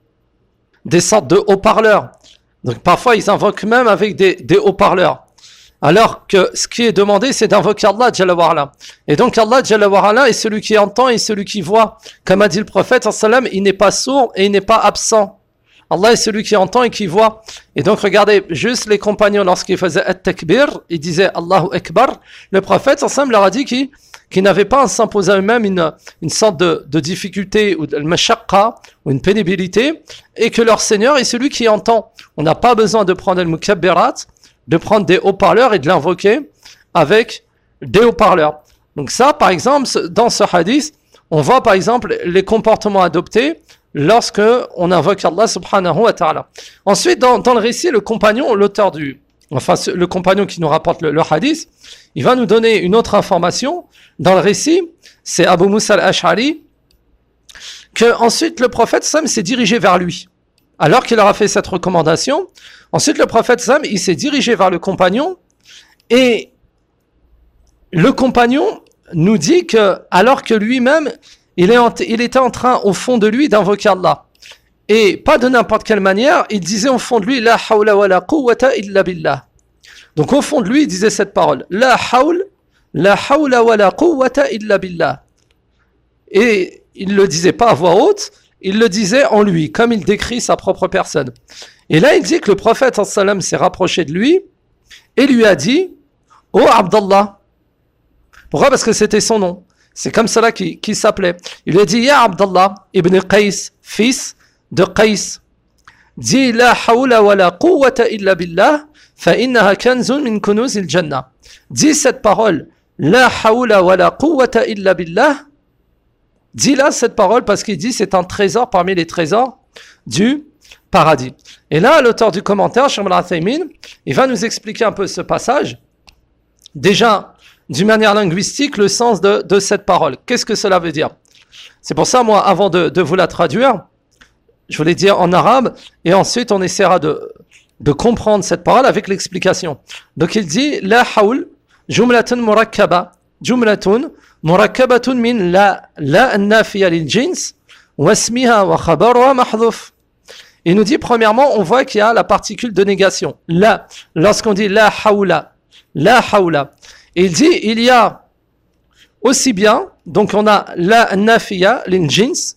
des sortes de haut-parleurs. Donc parfois ils invoquent même avec des, des haut-parleurs. Alors que ce qui est demandé, c'est d'invoquer Allah Jalla wa Ala. Et donc Allah Jalla wa Ala est celui qui entend et celui qui voit. Comme a dit le prophète sallam, il n'est pas sourd et il n'est pas absent. Allah est celui qui entend et qui voit. Et donc regardez, juste les compagnons, lorsqu'ils faisaient at-takbir, ils disaient Allahu Akbar. Le prophète sallam leur a dit qu'ils, qui n'avaient pas à s'imposer à eux-mêmes une, une sorte de, de difficulté ou de mashaqqa ou une pénibilité, et que leur Seigneur est celui qui entend. On n'a pas besoin de prendre le mukabbirat, de prendre des haut-parleurs et de l'invoquer avec des haut-parleurs. Donc ça, par exemple, dans ce hadith, on voit par exemple les comportements adoptés lorsque on invoque Allah subhanahu wa ta'ala. Ensuite, dans, dans le récit, le compagnon, l'auteur du, enfin le compagnon qui nous rapporte le, le hadith, il va nous donner une autre information. Dans le récit, c'est Abu Musa al-Ash'ari, que ensuite le prophète Sam s'est dirigé vers lui. Alors qu'il aura fait cette recommandation, ensuite le prophète Sam, il s'est dirigé vers le compagnon, et le compagnon nous dit que, alors que lui-même, il, est en, il était en train, au fond de lui, d'invoquer Allah. Et pas de n'importe quelle manière, il disait au fond de lui, La hawla wa la quwwata illa billah. Donc au fond de lui, il disait cette parole, La hawl, la hawla wa la quwwata illa billah. Et il ne le disait pas à voix haute, il le disait en lui, comme il décrit sa propre personne. Et là, il dit que le prophète sallallahu alayhi wa sallam s'est rapproché de lui et lui a dit, Oh Abdallah. Pourquoi? Parce que c'était son nom. C'est comme cela qu'il, qu'il s'appelait. Il lui a dit, Ya Abdallah ibn Qais, fils de Qais, dis la hawla wa la quwwata illa billah, fa innaha kanzun min kunuzil jannah. Dis cette parole, la hawla wa la quwwata illa billah. Dis là cette parole parce qu'il dit c'est un trésor parmi les trésors du paradis. Et là, l'auteur du commentaire, Cheikh Al-Uthaymin, il va nous expliquer un peu ce passage. Déjà, d'une manière linguistique, le sens de, de cette parole. Qu'est-ce que cela veut dire? C'est pour ça, moi, avant de, de vous la traduire, je voulais dire en arabe, et ensuite on essaiera de, de comprendre cette parole avec l'explication. Donc il dit, la hawl, jumlatun murakkaba, jumlatun murakkabatun min la, la nafiya lil jins, wasmiha wa khabaruha mahdhuf. Il nous dit, premièrement, on voit qu'il y a la particule de négation. La, lorsqu'on dit la hawla, la hawla. Et il dit, il y a aussi bien, donc on a la nafiya, l'ingins,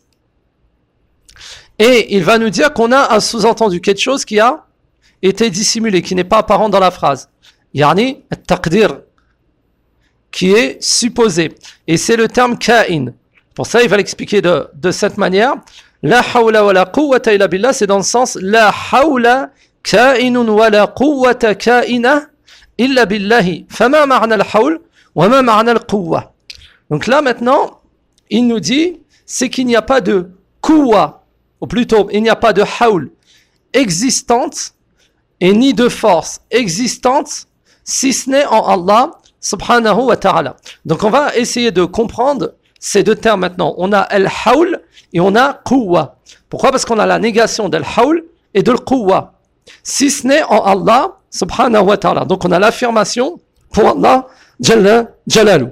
et il va nous dire qu'on a un sous-entendu, quelque chose qui a été dissimulé, qui n'est pas apparent dans la phrase. Yani, taqdir, qui est supposé. Et c'est le terme ka'in. Pour ça, il va l'expliquer de, de cette manière. La hawla wa la quwwata illa billah, c'est dans le sens, la hawla ka'inun wa la quwwata ka'ina illa billahi. Fama ma'na al-hawl wa ma ma'na al-quwwa. Donc là, maintenant, il nous dit, c'est qu'il n'y a pas de quwwa, ou plutôt, il n'y a pas de hawl existante et ni de force existante, si ce n'est en Allah subhanahu wa ta'ala. Donc on va essayer de comprendre ces deux termes maintenant. On a al-hawl et on a quwwa. Pourquoi? Parce qu'on a la négation d'al-hawl et de l'quwwa. Si ce n'est en Allah subhanahu wa ta'ala. Donc on a l'affirmation pour Allah jalla jalalu.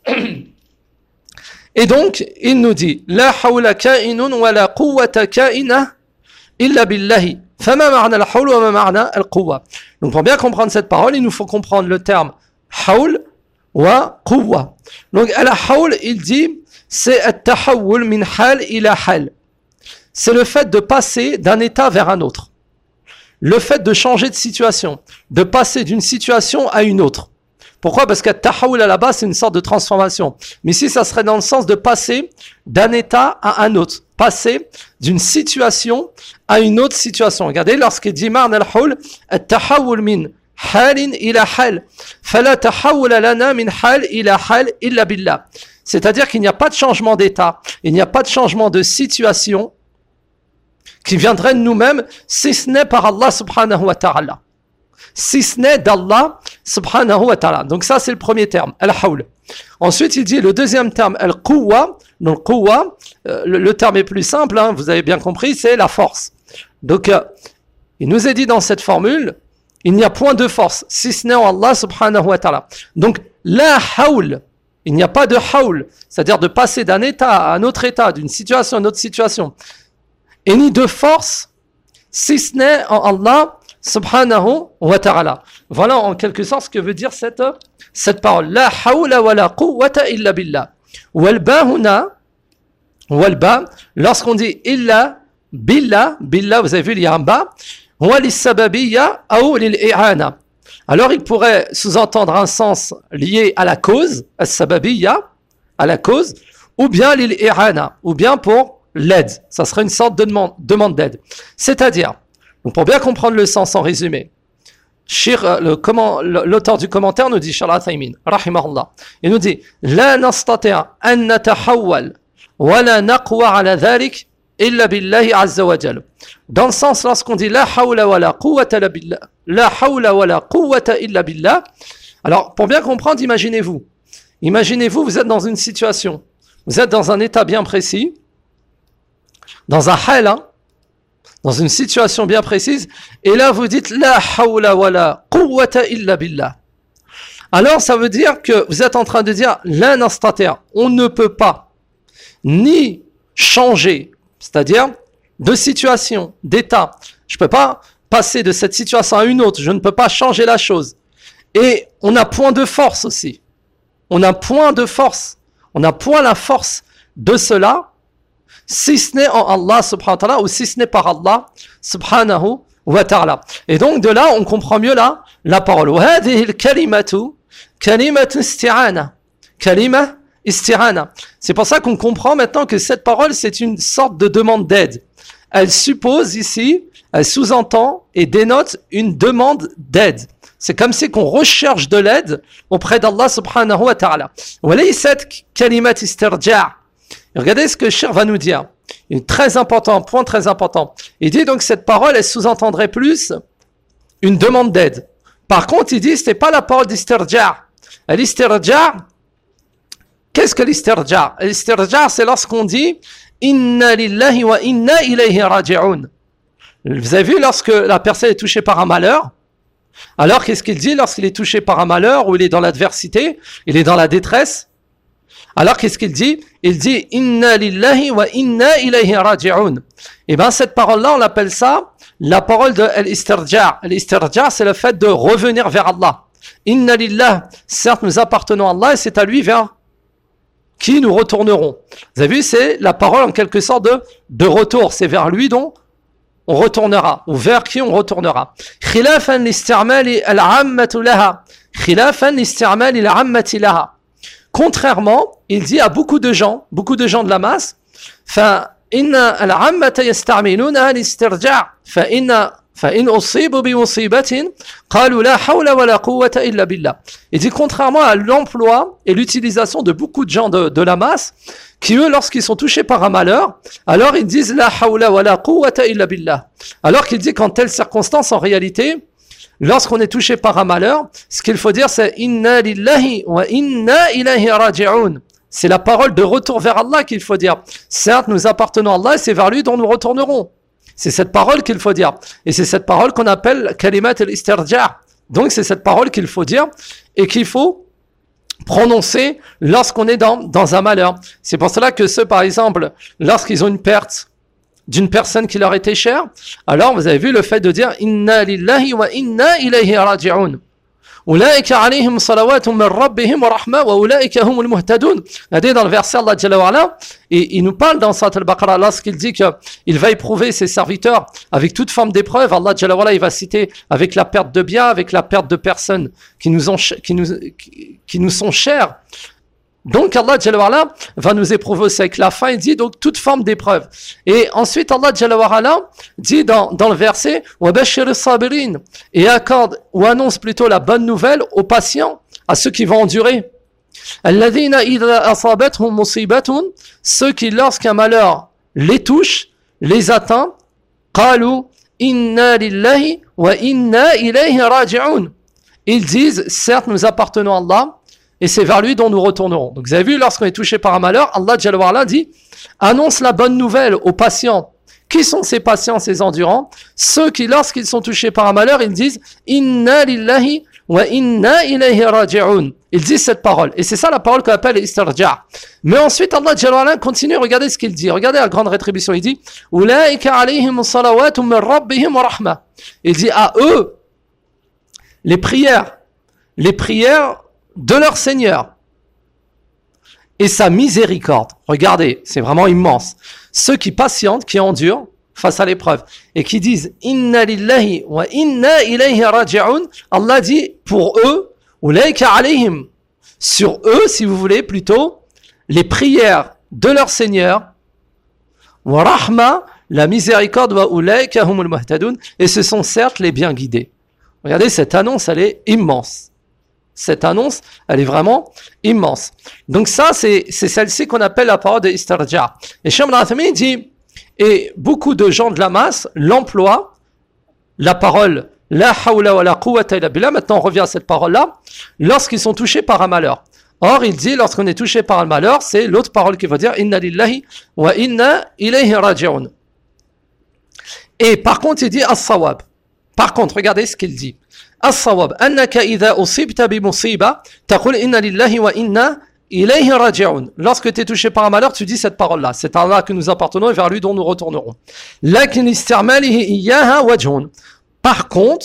Et donc il nous dit la hawla ka'inun wa la quwwata ka'ina illa billahi. Fama ma'na al-hawl wa ma ma'na al-quwwa. Donc pour bien comprendre cette parole, il nous faut comprendre le terme hawl wa quwwa. Donc al-hawl, il dit c'est at-tahawul min hal ila hal. C'est le fait de passer d'un état vers un autre. Le fait de changer de situation, de passer d'une situation à une autre. Pourquoi? Parce que tahawul à la base, c'est une sorte de transformation. Mais ici, ça serait dans le sens de passer d'un état à un autre. Passer d'une situation à une autre situation. Regardez, lorsqu'il dit Ma'na al-hawl, at-tahawul min halin ila hal. Fala tahawula lana min hal ila hal illa billah. C'est-à-dire qu'il n'y a pas de changement d'état, il n'y a pas de changement de situation qui viendrait de nous-mêmes, si ce n'est par Allah subhanahu wa ta'ala. Si ce n'est d'Allah subhanahu wa ta'ala. Donc ça, c'est le premier terme, al-hawl. Ensuite, il dit le deuxième terme, al-quwwa. Donc, quwwa, euh, le, le terme est plus simple, hein, vous avez bien compris, c'est la force. Donc, euh, il nous est dit dans cette formule, il n'y a point de force, si ce n'est en Allah subhanahu wa ta'ala. Donc, la hawl, il n'y a pas de hawl, c'est-à-dire de passer d'un état à un autre état, d'une situation à une autre situation. Et ni de force, si ce n'est en Allah subhanahu wa ta'ala. Voilà en quelque sorte ce que veut dire cette, cette parole. La hawla wa la quwwata illa billah. Walba huna, walba, lorsqu'on dit illa billah, billah, vous avez vu, il y a un ba, wa lis-sababiyya ou lil-i'ana. Alors il pourrait sous-entendre un sens lié à la cause, as-sababiyya, à la cause, ou bien l'il-i'ana, ou bien pour l'aide. Ça serait une sorte de demande, demande d'aide. C'est-à-dire, donc pour bien comprendre le sens en résumé, Shir, le comment, l'auteur du commentaire nous dit, Cheikh Al-Uthaymin, rahimahullah, il nous dit, la nastati' an natahawwal wa la naqwa ala dhalik illa billahi azza wa jalla. Dans le sens, lorsqu'on dit la hawla wa la quwwata illa billah, la hawla wa la quwwata illa billah, alors pour bien comprendre, imaginez-vous, imaginez-vous, vous êtes dans une situation, vous êtes dans un état bien précis, dans un hal, hein, dans une situation bien précise, et là vous dites la hawla wa la quwwata illa billah. Alors ça veut dire que vous êtes en train de dire la nastati', on ne peut pas ni changer, c'est-à-dire de situation, d'état. Je ne peux pas passer de cette situation à une autre, je ne peux pas changer la chose. Et on a point de force aussi. On a point de force. On a point la force de cela, si ce n'est en Allah subhanahu wa ta'ala, ou si ce n'est par Allah subhanahu wa ta'ala. Et donc de là, on comprend mieux là, la parole. وَهَذِهِ الْكَلِمَةُ كَلِمَةُ اسْتِعَانَةٍ كَلِمَةُ اسْتِعَانَةٍ. C'est pour ça qu'on comprend maintenant que cette parole, c'est une sorte de demande d'aide. Elle suppose ici, elle sous-entend et dénote une demande d'aide. C'est comme si qu'on recherche de l'aide auprès d'Allah subhanahu wa ta'ala. وَلَيْسَتْ كَلِمَةِ اسْتِرْجَاعٍ. Regardez ce que Cheikh va nous dire. Un très important, point très important. Il dit donc que cette parole, elle sous-entendrait plus une demande d'aide. Par contre, il dit ce n'est pas la parole d'istirja'. L'istirja', qu'est-ce que l'istirja'? L'istirja', c'est lorsqu'on dit inna lillahi wa inna ilayhi raji'un. Vous avez vu lorsque la personne est touchée par un malheur? Alors qu'est-ce qu'il dit lorsqu'il est touché par un malheur ou il est dans l'adversité, il est dans la détresse? Alors qu'est-ce qu'il dit? Il dit inna lillahi wa inna ilayhi raji'un. Et bien cette parole-là, on l'appelle ça la parole de l'istirja'. L'istirja', c'est le fait de revenir vers Allah. Inna lillah, certes nous appartenons à Allah et c'est à lui vers qui nous retournerons. Vous avez vu, c'est la parole en quelque sorte de, de retour. C'est vers lui dont on retournera, ou vers qui on retournera. Khilafan l'istirmali al-ammatu laha. Khilafan l'istirmali al-ammati laha. Contrairement, il dit à beaucoup de gens, beaucoup de gens de la masse, فَإِنَّ الْعَمَّةَ يَسْتَعْمِلُونَ الْإِسْتِرْجَاعَ فَإِنَّ فَإِنْ أُصِيبُوا بِمُصِيبَةٍ قَالُوا لَا حَوْلَ وَلَا قُوَّةَ إِلَّا بِاللَّهِ. Il dit contrairement à l'emploi et l'utilisation de beaucoup de gens de, de la masse, qui eux, lorsqu'ils sont touchés par un malheur, alors ils disent لَا حَوْلَ وَلَا قُوَّةَ إِلَّا بِاللَّهِ. Alors qu'il dit qu'en telle circonstance, en réalité, lorsqu'on est touché par un malheur, ce qu'il faut dire c'est inna lillahi wa inna ilayhi raji'un. C'est la parole de retour vers Allah qu'il faut dire. Certes, nous appartenons à Allah et c'est vers lui dont nous retournerons. C'est cette parole qu'il faut dire. Et c'est cette parole qu'on appelle kalimat al-istirja'. Donc c'est cette parole qu'il faut dire et qu'il faut prononcer lorsqu'on est dans, dans un malheur. C'est pour cela que ceux, par exemple, lorsqu'ils ont une perte d'une personne qui leur était chère, alors vous avez vu le fait de dire inna lillahi wa inna ilayhi raji'un. Ulaika alayhim salawatun min rabbihim wa rahma wa ulaika humul muhtadun. Regardez dans le verset Allah Jalla wa Ala, et il nous parle dans Surat al-Baqarah lorsqu'il dit que il va éprouver ses serviteurs avec toute forme d'épreuve. Allah Jalla wa Ala, il va citer avec la perte de biens, avec la perte de personnes qui nous ont qui nous qui, qui nous sont chères. Donc Allah Jalla wa Ala va nous éprouver aussi avec la faim, il dit donc toute forme d'épreuve. Et ensuite Allah Jalla wa Ala dit dans, dans le verset wa bashir sabirin, et accorde ou annonce plutôt la bonne nouvelle aux patients, à ceux qui vont endurer. Alladhina idha asabathum musibatun, ceux qui lorsqu'un malheur les touche, les atteint, qalu inna lillahi wa inna ilayhi raji'un. Ils disent certes nous appartenons à Allah et c'est vers lui dont nous retournerons. Donc vous avez vu, lorsqu'on est touché par un malheur, Allah Jalla wa Ala dit, annonce la bonne nouvelle aux patients. Qui sont ces patients, ces endurants? Ceux qui, lorsqu'ils sont touchés par un malheur, ils disent inna lillahi wa inna ilayhi raji'un. Ils disent cette parole. Et c'est ça la parole qu'on appelle istirja'. Mais ensuite, Allah Jalla wa Ala continue, regardez ce qu'il dit. Regardez la grande rétribution. Il dit ulaika alayhim salawatun min rabbihim wa rahma. Il dit à eux, les prières, les prières de leur Seigneur et sa miséricorde. Regardez, c'est vraiment immense. Ceux qui patientent, qui endurent face à l'épreuve et qui disent inna lillahi wa inna ilayhi raji'un, Allah dit pour eux, ulaika alayhim, sur eux, si vous voulez, plutôt les prières de leur Seigneur, wa rahma, la miséricorde, wa ulaika humul muhtadun, et ce sont certes les bien guidés. Regardez, cette annonce, elle est immense. Cette annonce, elle est vraiment immense. Donc ça, c'est, c'est celle-ci qu'on appelle la parole de istirja. Et Cheikh Ibn Uthaymin dit, et beaucoup de gens de la masse l'emploient, la parole la hawla wa la quwwata illa billah, maintenant on revient à cette parole-là, lorsqu'ils sont touchés par un malheur. Or, il dit, lorsqu'on est touché par un malheur, c'est l'autre parole qui va dire, inna lillahi wa inna ilayhi raji'un. Et par contre, il dit as-sawab. Par contre, regardez ce qu'il dit. As-sawab, annaka idha usibta bi musiba, taqul inna lillahi wa inna ilayhi raji'un. Lorsque tu es touché par un malheur, tu dis cette parole-là. C'est à Allah que nous appartenons et vers lui dont nous retournerons. Lakin istirmalihi iyyaha wajhun. Par contre,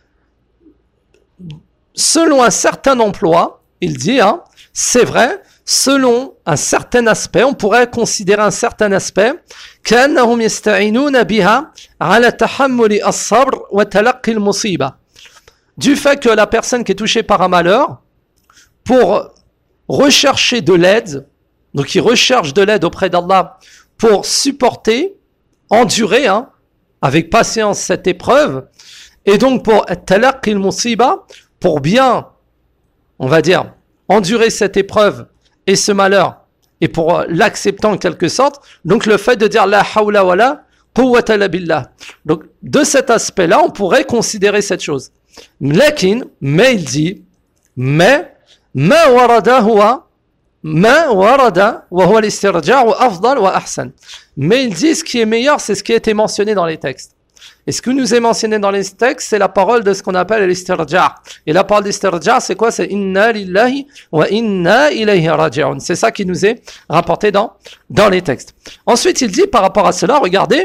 selon un certain emploi, il dit, hein, c'est vrai, selon un certain aspect, on pourrait considérer un certain aspect, كأنهم يستعينون بها على تحمل الصبر وتلقي المصيبة. Du fait que la personne qui est touchée par un malheur, pour rechercher de l'aide, donc il recherche de l'aide auprès d'Allah pour supporter, endurer, hein, avec patience cette épreuve, et donc pour talaqi al-musiba, pour bien, on va dire, endurer cette épreuve et ce malheur, et pour l'accepter en quelque sorte, donc le fait de dire la hawla wa la quwwata illa billah. Donc de cet aspect-là, on pourrait considérer cette chose. Lakin, mais il dit, mais ma warada huwa ma warada wa huwa al-istirja' wa afdal wa ahsan. Mais il dit ce qui est meilleur, c'est ce qui a été mentionné dans les textes. Et ce que nous est mentionné dans les textes, c'est la parole de ce qu'on appelle l'istirja'. Et la parole d'istirja', c'est quoi? C'est inna lillahi wa inna ilayhi raji'un. C'est ça qui nous est rapporté dans, dans les textes. Ensuite, il dit par rapport à cela, regardez,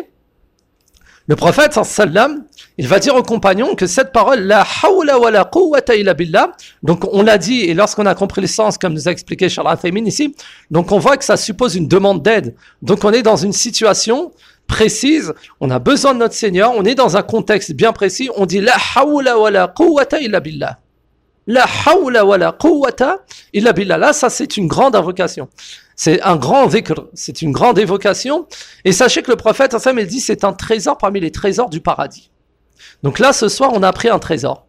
le prophète sallam, il va dire aux compagnons que cette parole, la hawla wa la quwwata illa billah, donc on l'a dit, et lorsqu'on a compris le sens, comme nous a expliqué Cheikh Al-Uthaymin ici, donc on voit que ça suppose une demande d'aide. Donc on est dans une situation précise, on a besoin de notre Seigneur, on est dans un contexte bien précis, on dit la hawla wa la quwwata illa billah. La hawla wa la quwwata illa billah. Là, ça c'est une grande invocation. C'est un grand dhikr, c'est une grande évocation. Et sachez que le prophète, il dit, c'est un trésor parmi les trésors du paradis. Donc là, ce soir, on a appris un trésor.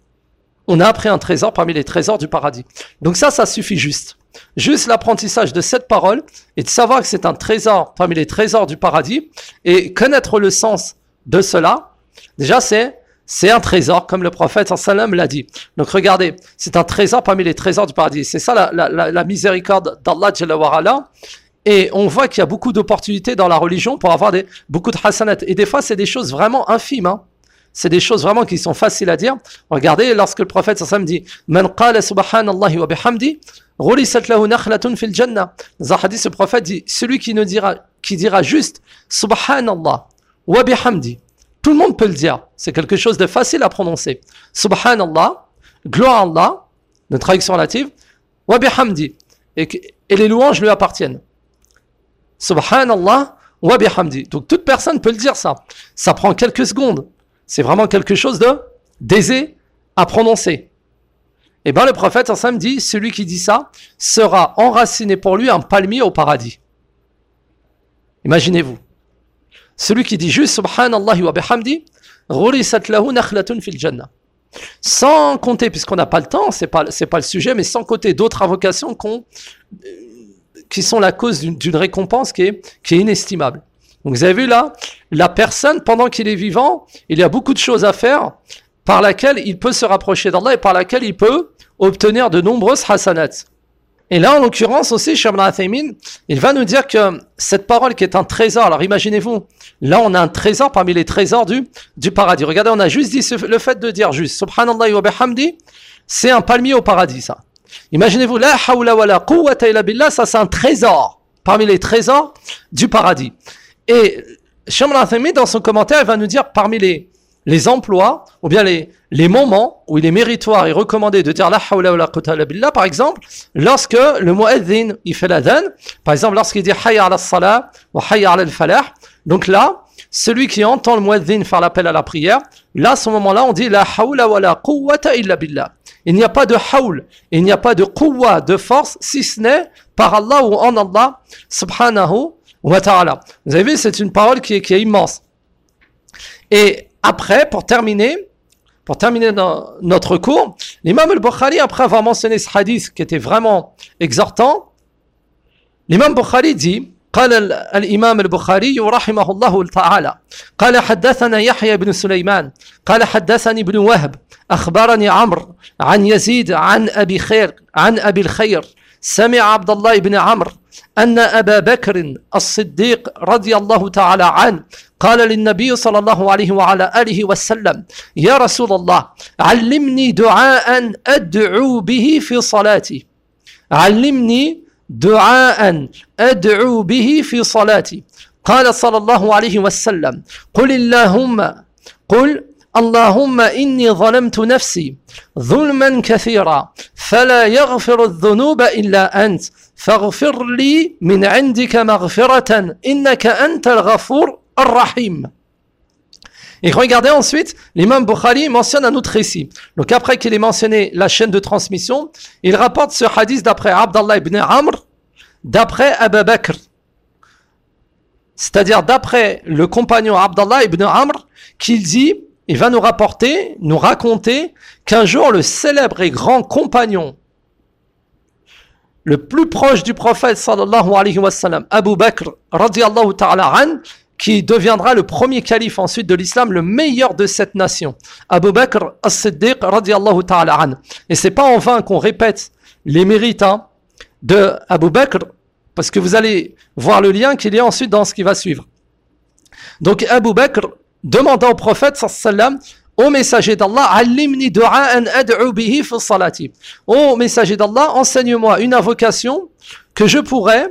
On a appris un trésor parmi les trésors du paradis. Donc ça, ça suffit juste. Juste l'apprentissage de cette parole et de savoir que c'est un trésor parmi les trésors du paradis et connaître le sens de cela. Déjà, c'est, c'est un trésor, comme le prophète sallam l'a dit. Donc regardez, c'est un trésor parmi les trésors du paradis. C'est ça la, la, la, la miséricorde d'Allah Jalla wa Ala. Et on voit qu'il y a beaucoup d'opportunités dans la religion pour avoir des, beaucoup de hasanat. Et des fois, c'est des choses vraiment infimes, hein. C'est des choses vraiment qui sont faciles à dire. Regardez, lorsque le prophète sallam dit « Man qala subhanallahi wa bihamdi, ghulisat lahu nakhlatun fil jannah » Dans un hadith, le prophète dit « Celui qui, ne dira, qui dira juste « Subhanallah wa bihamdi » Tout le monde peut le dire. C'est quelque chose de facile à prononcer. « Subhanallah » gloire à Allah, de traduction relative, « wa bihamdi » et, et les louanges lui appartiennent. « Subhanallah wa bihamdi » Donc toute personne peut le dire ça. Ça prend quelques secondes. C'est vraiment quelque chose de d'aisé à prononcer. Et bien le prophète sallam dit, celui qui dit ça sera enraciné pour lui un palmier au paradis. Imaginez-vous. Celui qui dit juste subhanallahi wa bihamdi, ghulisat lahu nakhlatun fil jannah. Sans compter, puisqu'on n'a pas le temps, c'est pas c'est pas le sujet, mais sans compter d'autres invocations qu'on, qui sont la cause d'une, d'une récompense qui est qui est inestimable. Donc vous avez vu là, la personne, pendant qu'il est vivant, il y a beaucoup de choses à faire par laquelle il peut se rapprocher d'Allah et par laquelle il peut obtenir de nombreuses hasanats. Et là, en l'occurrence aussi, Cheikh Ibn Uthaymin, il va nous dire que cette parole qui est un trésor, alors imaginez-vous, là on a un trésor parmi les trésors du, du paradis. Regardez, on a juste dit le fait de dire juste Subhanallah wa bihamdi, c'est un palmier au paradis ça. Imaginez-vous, la hawla wa la quwwata illa billah, ça c'est un trésor parmi les trésors du paradis. Et Cheikh Ibn Uthaymin, dans son commentaire, il va nous dire parmi les, les emplois, ou bien les, les moments où il est méritoire et recommandé de dire la hawla wa la quwwata illa billah, par exemple, lorsque le mu'adhin, il fait l'adhan, par exemple, lorsqu'il dit hayya ala salah wa hayya ala al-falah, donc là, celui qui entend le mu'adhin faire l'appel à la prière, là, à ce moment-là, on dit la hawla wa la quwwata illa billah. Il n'y a pas de hawl, il n'y a pas de quwwa, de force, si ce n'est par Allah ou en Allah subhanahu wa ta'ala. Vous avez vu, c'est une parole qui est, qui est immense. Et après, pour terminer, pour terminer dans notre cours, l'imam al-Bukhari, après avoir mentionné ce hadith qui était vraiment exhortant, l'imam Bukhari dit, قال الإمام البخاري رحمه الله تعالى قال حدثنا يحيى بن سليمان قال حدثني ابن وهب أخبرني عمرو عن يزيد عن أبي خير عن أبي الخير سمع عبد الله بن عمرو أن أبا بكر الصديق رضي الله تعالى عنه قال للنبي صلى الله عليه وعلى آله وسلم يا رسول الله علمني دعاء أدعو به في صلاتي علمني دعاء أدعو به في صلاتي قال صلى الله عليه وسلم قل اللهم قل اللهم إني ظلمت نفسي ظلما كثيرا فلا يغفر الذنوب إلا أنت فاغفر لي من عندك مغفرة إنك أنت الغفور الرحيم. Et regardez ensuite, l'imam Bukhari mentionne un autre récit. Donc après qu'il ait mentionné la chaîne de transmission, il rapporte ce hadith d'après Abdallah ibn Amr, d'après Abu Bakr. C'est-à-dire d'après le compagnon Abdallah ibn Amr, qu'il dit, il va nous rapporter, nous raconter qu'un jour le célèbre et grand compagnon, le plus proche du prophète sallallahu alayhi wa sallam, Abu Bakr radiyallahu ta'ala an, qui deviendra le premier calife ensuite de l'islam, le meilleur de cette nation. Abu Bakr as-Siddiq radiyallahu ta'ala an. Et c'est pas en vain qu'on répète les mérites hein, de Abu Bakr, parce que vous allez voir le lien qu'il y a ensuite dans ce qui va suivre. Donc Abu Bakr demanda au prophète sallallahu au messager d'Allah, Allimni du'a'an ad'u bihi fi salati. Ô messager d'Allah, enseigne-moi une invocation que je pourrais,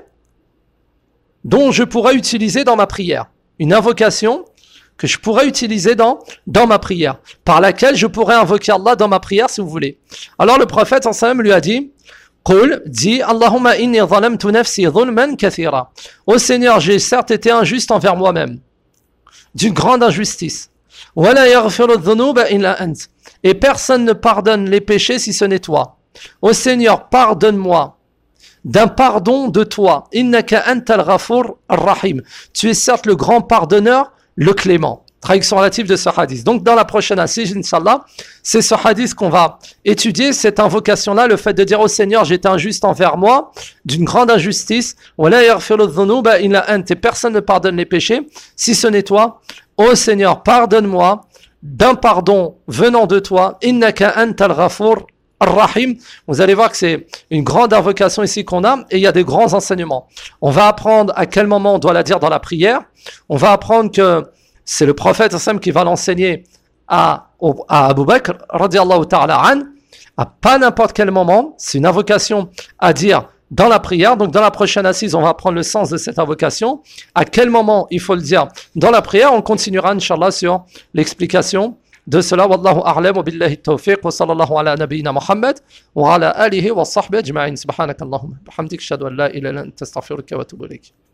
dont je pourrais utiliser dans ma prière. Une invocation que je pourrais utiliser dans, dans ma prière, par laquelle je pourrais invoquer Allah dans ma prière si vous voulez. Alors le prophète sallallahu alayhi wa sallam lui a dit, Qul, dis, Allahumma inni zalamtu nafsi dhulman kathira. Ô Seigneur, j'ai certes été injuste envers moi-même, d'une grande injustice. Wala yaghfiru dhunuba illa ant. Et personne ne pardonne les péchés si ce n'est toi. Ô Seigneur, pardonne-moi d'un pardon de toi. Innaka antal ghafur ar-rahim. Tu es certes le grand pardonneur, le clément. Traduction relative de ce hadith. Donc dans la prochaine assise, Inch'Allah, c'est ce hadith qu'on va étudier, cette invocation-là, le fait de dire au Seigneur, j'étais injuste envers moi, d'une grande injustice. Wala yaghfiru dhunuba illa ant. Et personne ne pardonne les péchés si ce n'est toi. Ô Seigneur, pardonne-moi d'un pardon venant de toi. Innaka antal ghafur Ar-Rahim. Vous allez voir que c'est une grande invocation ici qu'on a et il y a des grands enseignements. On va apprendre à quel moment on doit la dire dans la prière. On va apprendre que c'est le prophète Hassan qui va l'enseigner à, à Abu Bakr radiyallahu ta'ala an, à pas n'importe quel moment. C'est une invocation à dire dans la prière. Donc dans la prochaine assise, on va apprendre le sens de cette invocation. À quel moment il faut le dire dans la prière. On continuera Inch'Allah sur l'explication de cela. Wallahu a'lam wa billahi tawfiq wa sallallahu ala nabiyyina Muhammad wa ala alihi wa sahbihi ajma'in. Subhanakallahumma bihamdik ashhadu an la ilaha illa anta astaghfiruka wa atubu ilayk.